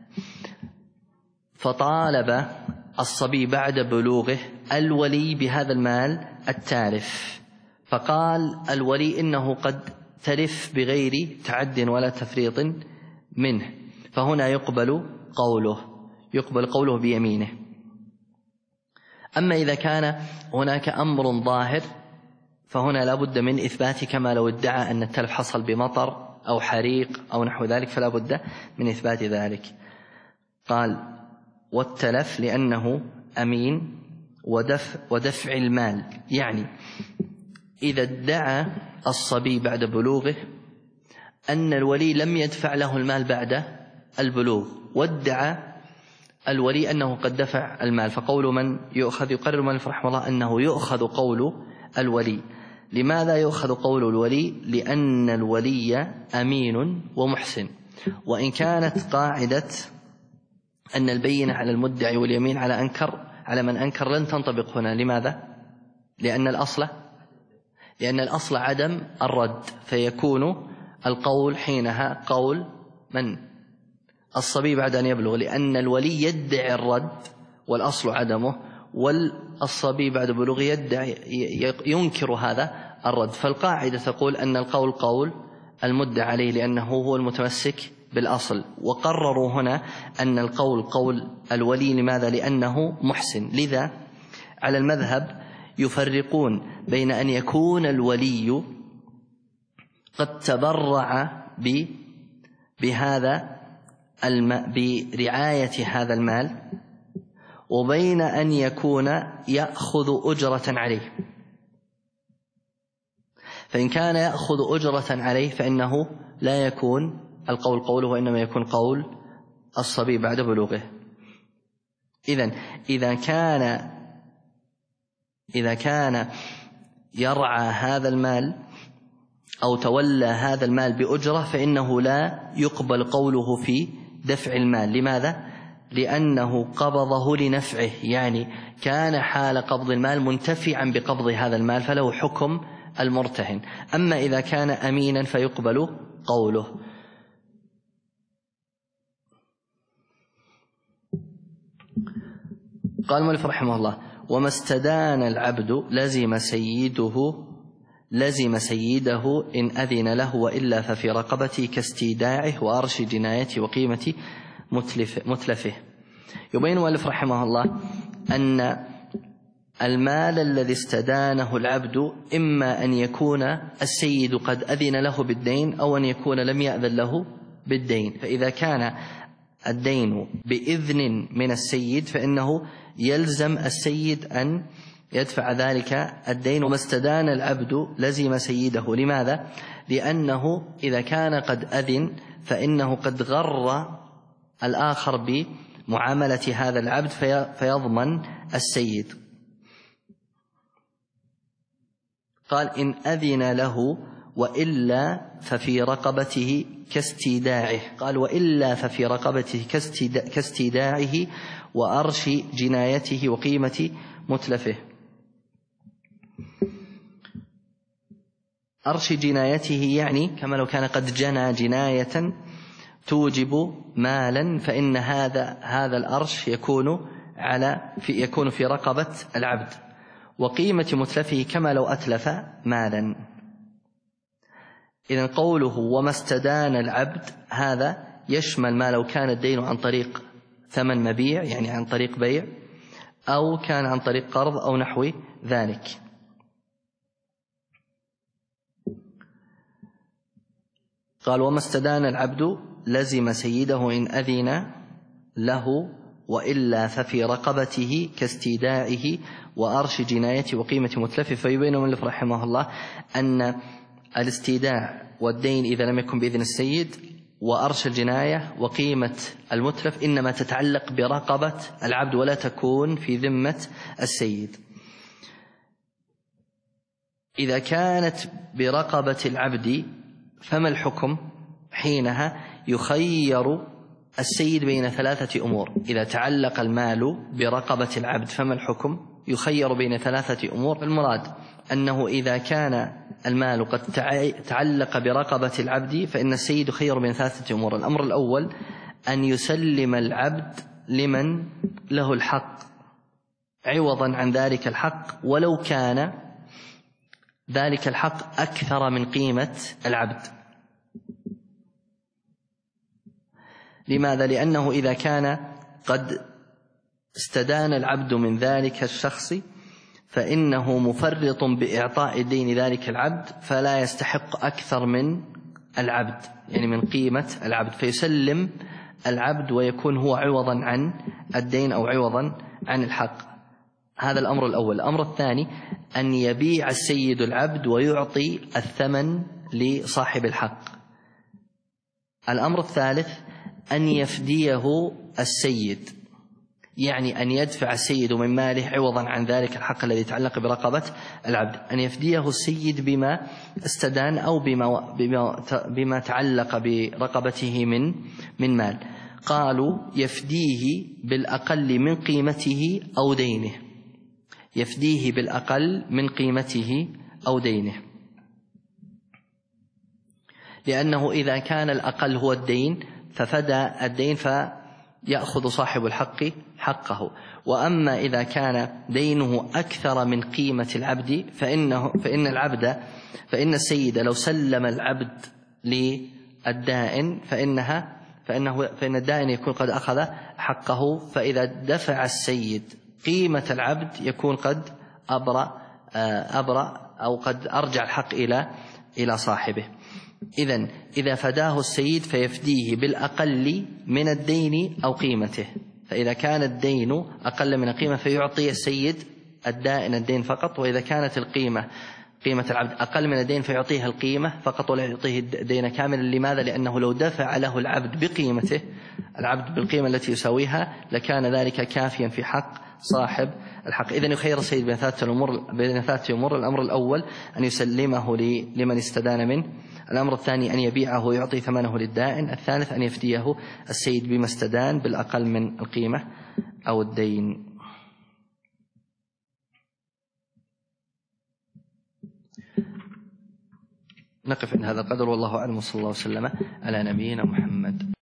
فطالب الصبي بعد بلوغه الولي بهذا المال التالف، فقال الولي إنه قد تلف بغير تعد ولا تفريط منه، فهنا يقبل قوله بيمينه. أما إذا كان هناك أمر ظاهر فهنا لا بد من إثبات، كما لو ادعى أن التلف حصل بمطر أو حريق أو نحو ذلك، فلا بد من إثبات ذلك. قال: والتلف لأنه أمين ودفع المال، يعني إذا ادعى الصبي بعد بلوغه أن الولي لم يدفع له المال بعد البلوغ، وادعى الولي أنه قد دفع المال، فقول من يؤخذ؟ يقرر من رحمه الله أنه يؤخذ قول الولي. لماذا يؤخذ قول الولي؟ لأن الولي أمين ومحسن، وإن كانت قاعدة أن البينة على المدعي واليمين على من أنكر لن تنطبق هنا. لماذا؟ لأن الأصل عدم الرد، فيكون القول حينها قول من؟ الصبي بعد أن يبلغ، لأن الولي يدعي الرد والأصل عدمه، والصبي بعد بلوغه ينكر هذا الرد، فالقاعدة تقول أن القول قول المدعى عليه لأنه هو المتمسك بالأصل، وقرروا هنا أن القول قول الولي. لماذا؟ لأنه محسن. لذا على المذهب يفرقون بين أن يكون الولي قد تبرع برعاية هذا المال، وبين أن يكون يأخذ أجرة عليه. فإن كان يأخذ أجرة عليه فإنه لا يكون القول قوله، وإنما يكون قول الصبي بعد بلوغه. إذن إذا كان يرعى هذا المال أو تولى هذا المال بأجرة فإنه لا يقبل قوله في دفع المال. لماذا؟ لأنه قبضه لنفعه، يعني كان حال قبض المال منتفعا بقبض هذا المال فله حكم المرتهن. أما إذا كان أمينا فيقبل قوله. قال المؤلف رحمه الله: وما استدان العبد لزم سيده إن أذن له، وإلا ففي رقبته كاستيداعه وأرش جنايته وقيمة متلفه. يبين المؤلف رحمه الله أن المال الذي استدانه العبد إما أن يكون السيد قد أذن له بالدين أو أن يكون لم يأذن له بالدين. فإذا كان الدين بإذن من السيد فإنه يلزم السيد أن يدفع ذلك الدين. وما استدان العبد لزم سيده. لماذا؟ لأنه إذا كان قد أذن فإنه قد غر الآخر بمعاملة هذا العبد فيضمن السيد. قال: إن أذن له وإلا ففي رقبته كاستيداعه. قال: وإلا ففي رقبته كاستيداعه وأرش جنايته وقيمة متلفه. أرش جنايته يعني كما لو كان قد جنى جناية توجب مالا، فإن هذا الأرش يكون في رقبة العبد. وقيمة متلفه كما لو أتلف مالا. إذن قوله وما استدان العبد هذا يشمل ما لو كان الدين عن طريق ثمن مبيع، يعني عن طريق بيع، أو كان عن طريق قرض أو نحو ذلك. قال: وما استدان العبد لزم سيده إن أذن له، وإلا ففي رقبته كاستيداعه وأرش جنايته وقيمة متلفه. فيبين المؤلف رحمه الله أن الاستيداع والدين إذا لم يكن بإذن السيد وأرش الجناية وقيمة المتلف إنما تتعلق برقبة العبد ولا تكون في ذمة السيد. إذا كانت برقبة العبد فما الحكم؟ حينها يخير السيد بين ثلاثة أمور. إذا تعلق المال برقبة العبد فما الحكم؟ يخير بين ثلاثة أمور. المراد أنه إذا كان المال قد تعلق برقبة العبد فإن السيد يخير بين ثلاثة أمور. الأمر الأول أن يسلم العبد لمن له الحق عوضا عن ذلك الحق، ولو كان ذلك الحق أكثر من قيمة العبد. لماذا؟ لأنه إذا كان قد استدان العبد من ذلك الشخص فإنه مفرط بإعطاء دين ذلك العبد، فلا يستحق أكثر من العبد، يعني من قيمة العبد، فيسلم العبد ويكون هو عوضا عن الدين أو عوضا عن الحق. هذا الأمر الأول. الأمر الثاني أن يبيع السيد العبد ويعطي الثمن لصاحب الحق. الأمر الثالث أن يفديه السيد، يعني أن يدفع السيد من ماله عوضا عن ذلك الحق الذي يتعلق برقبة العبد، أن يفديه السيد بما استدان أو بما تعلق برقبته من مال. قالوا يفديه بالأقل من قيمته أو دينه، يفديه بالأقل من قيمته أو دينه، لأنه إذا كان الأقل هو الدين ففدى الدين فيأخذ صاحب الحق حقه. وأما إذا كان دينه أكثر من قيمة العبد فإن السيد لو سلم العبد للدائن فإن الدائن يكون قد أخذ حقه، فإذا دفع السيد قيمة العبد يكون قد أبرأ أو قد أرجع الحق إلى صاحبه. إذا فداه السيد فيفديه بالأقل من الدين أو قيمته، فإذا كان الدين أقل من القيمة فيعطي السيد الدائن الدين فقط، وإذا كانت القيمة قيمة العبد أقل من الدين فيعطيه القيمة فقط ولا يعطيه الدين كاملا. لماذا؟ لأنه لو دفع له العبد بقيمته، العبد بالقيمة التي يساويها، لكان ذلك كافيا في حق صاحب الحق. إذن يخير السيد بين ثلاثة أمور: الأمر الأول أن يسلمه لمن استدان منه، الأمر الثاني أن يبيعه ويعطي ثمنه للدائن، الثالث أن يفديه السيد بما استدان بالأقل من القيمة أو الدين. نقف عند هذا القدر، والله أعلم، وصلى الله وسلم على نبينا محمد.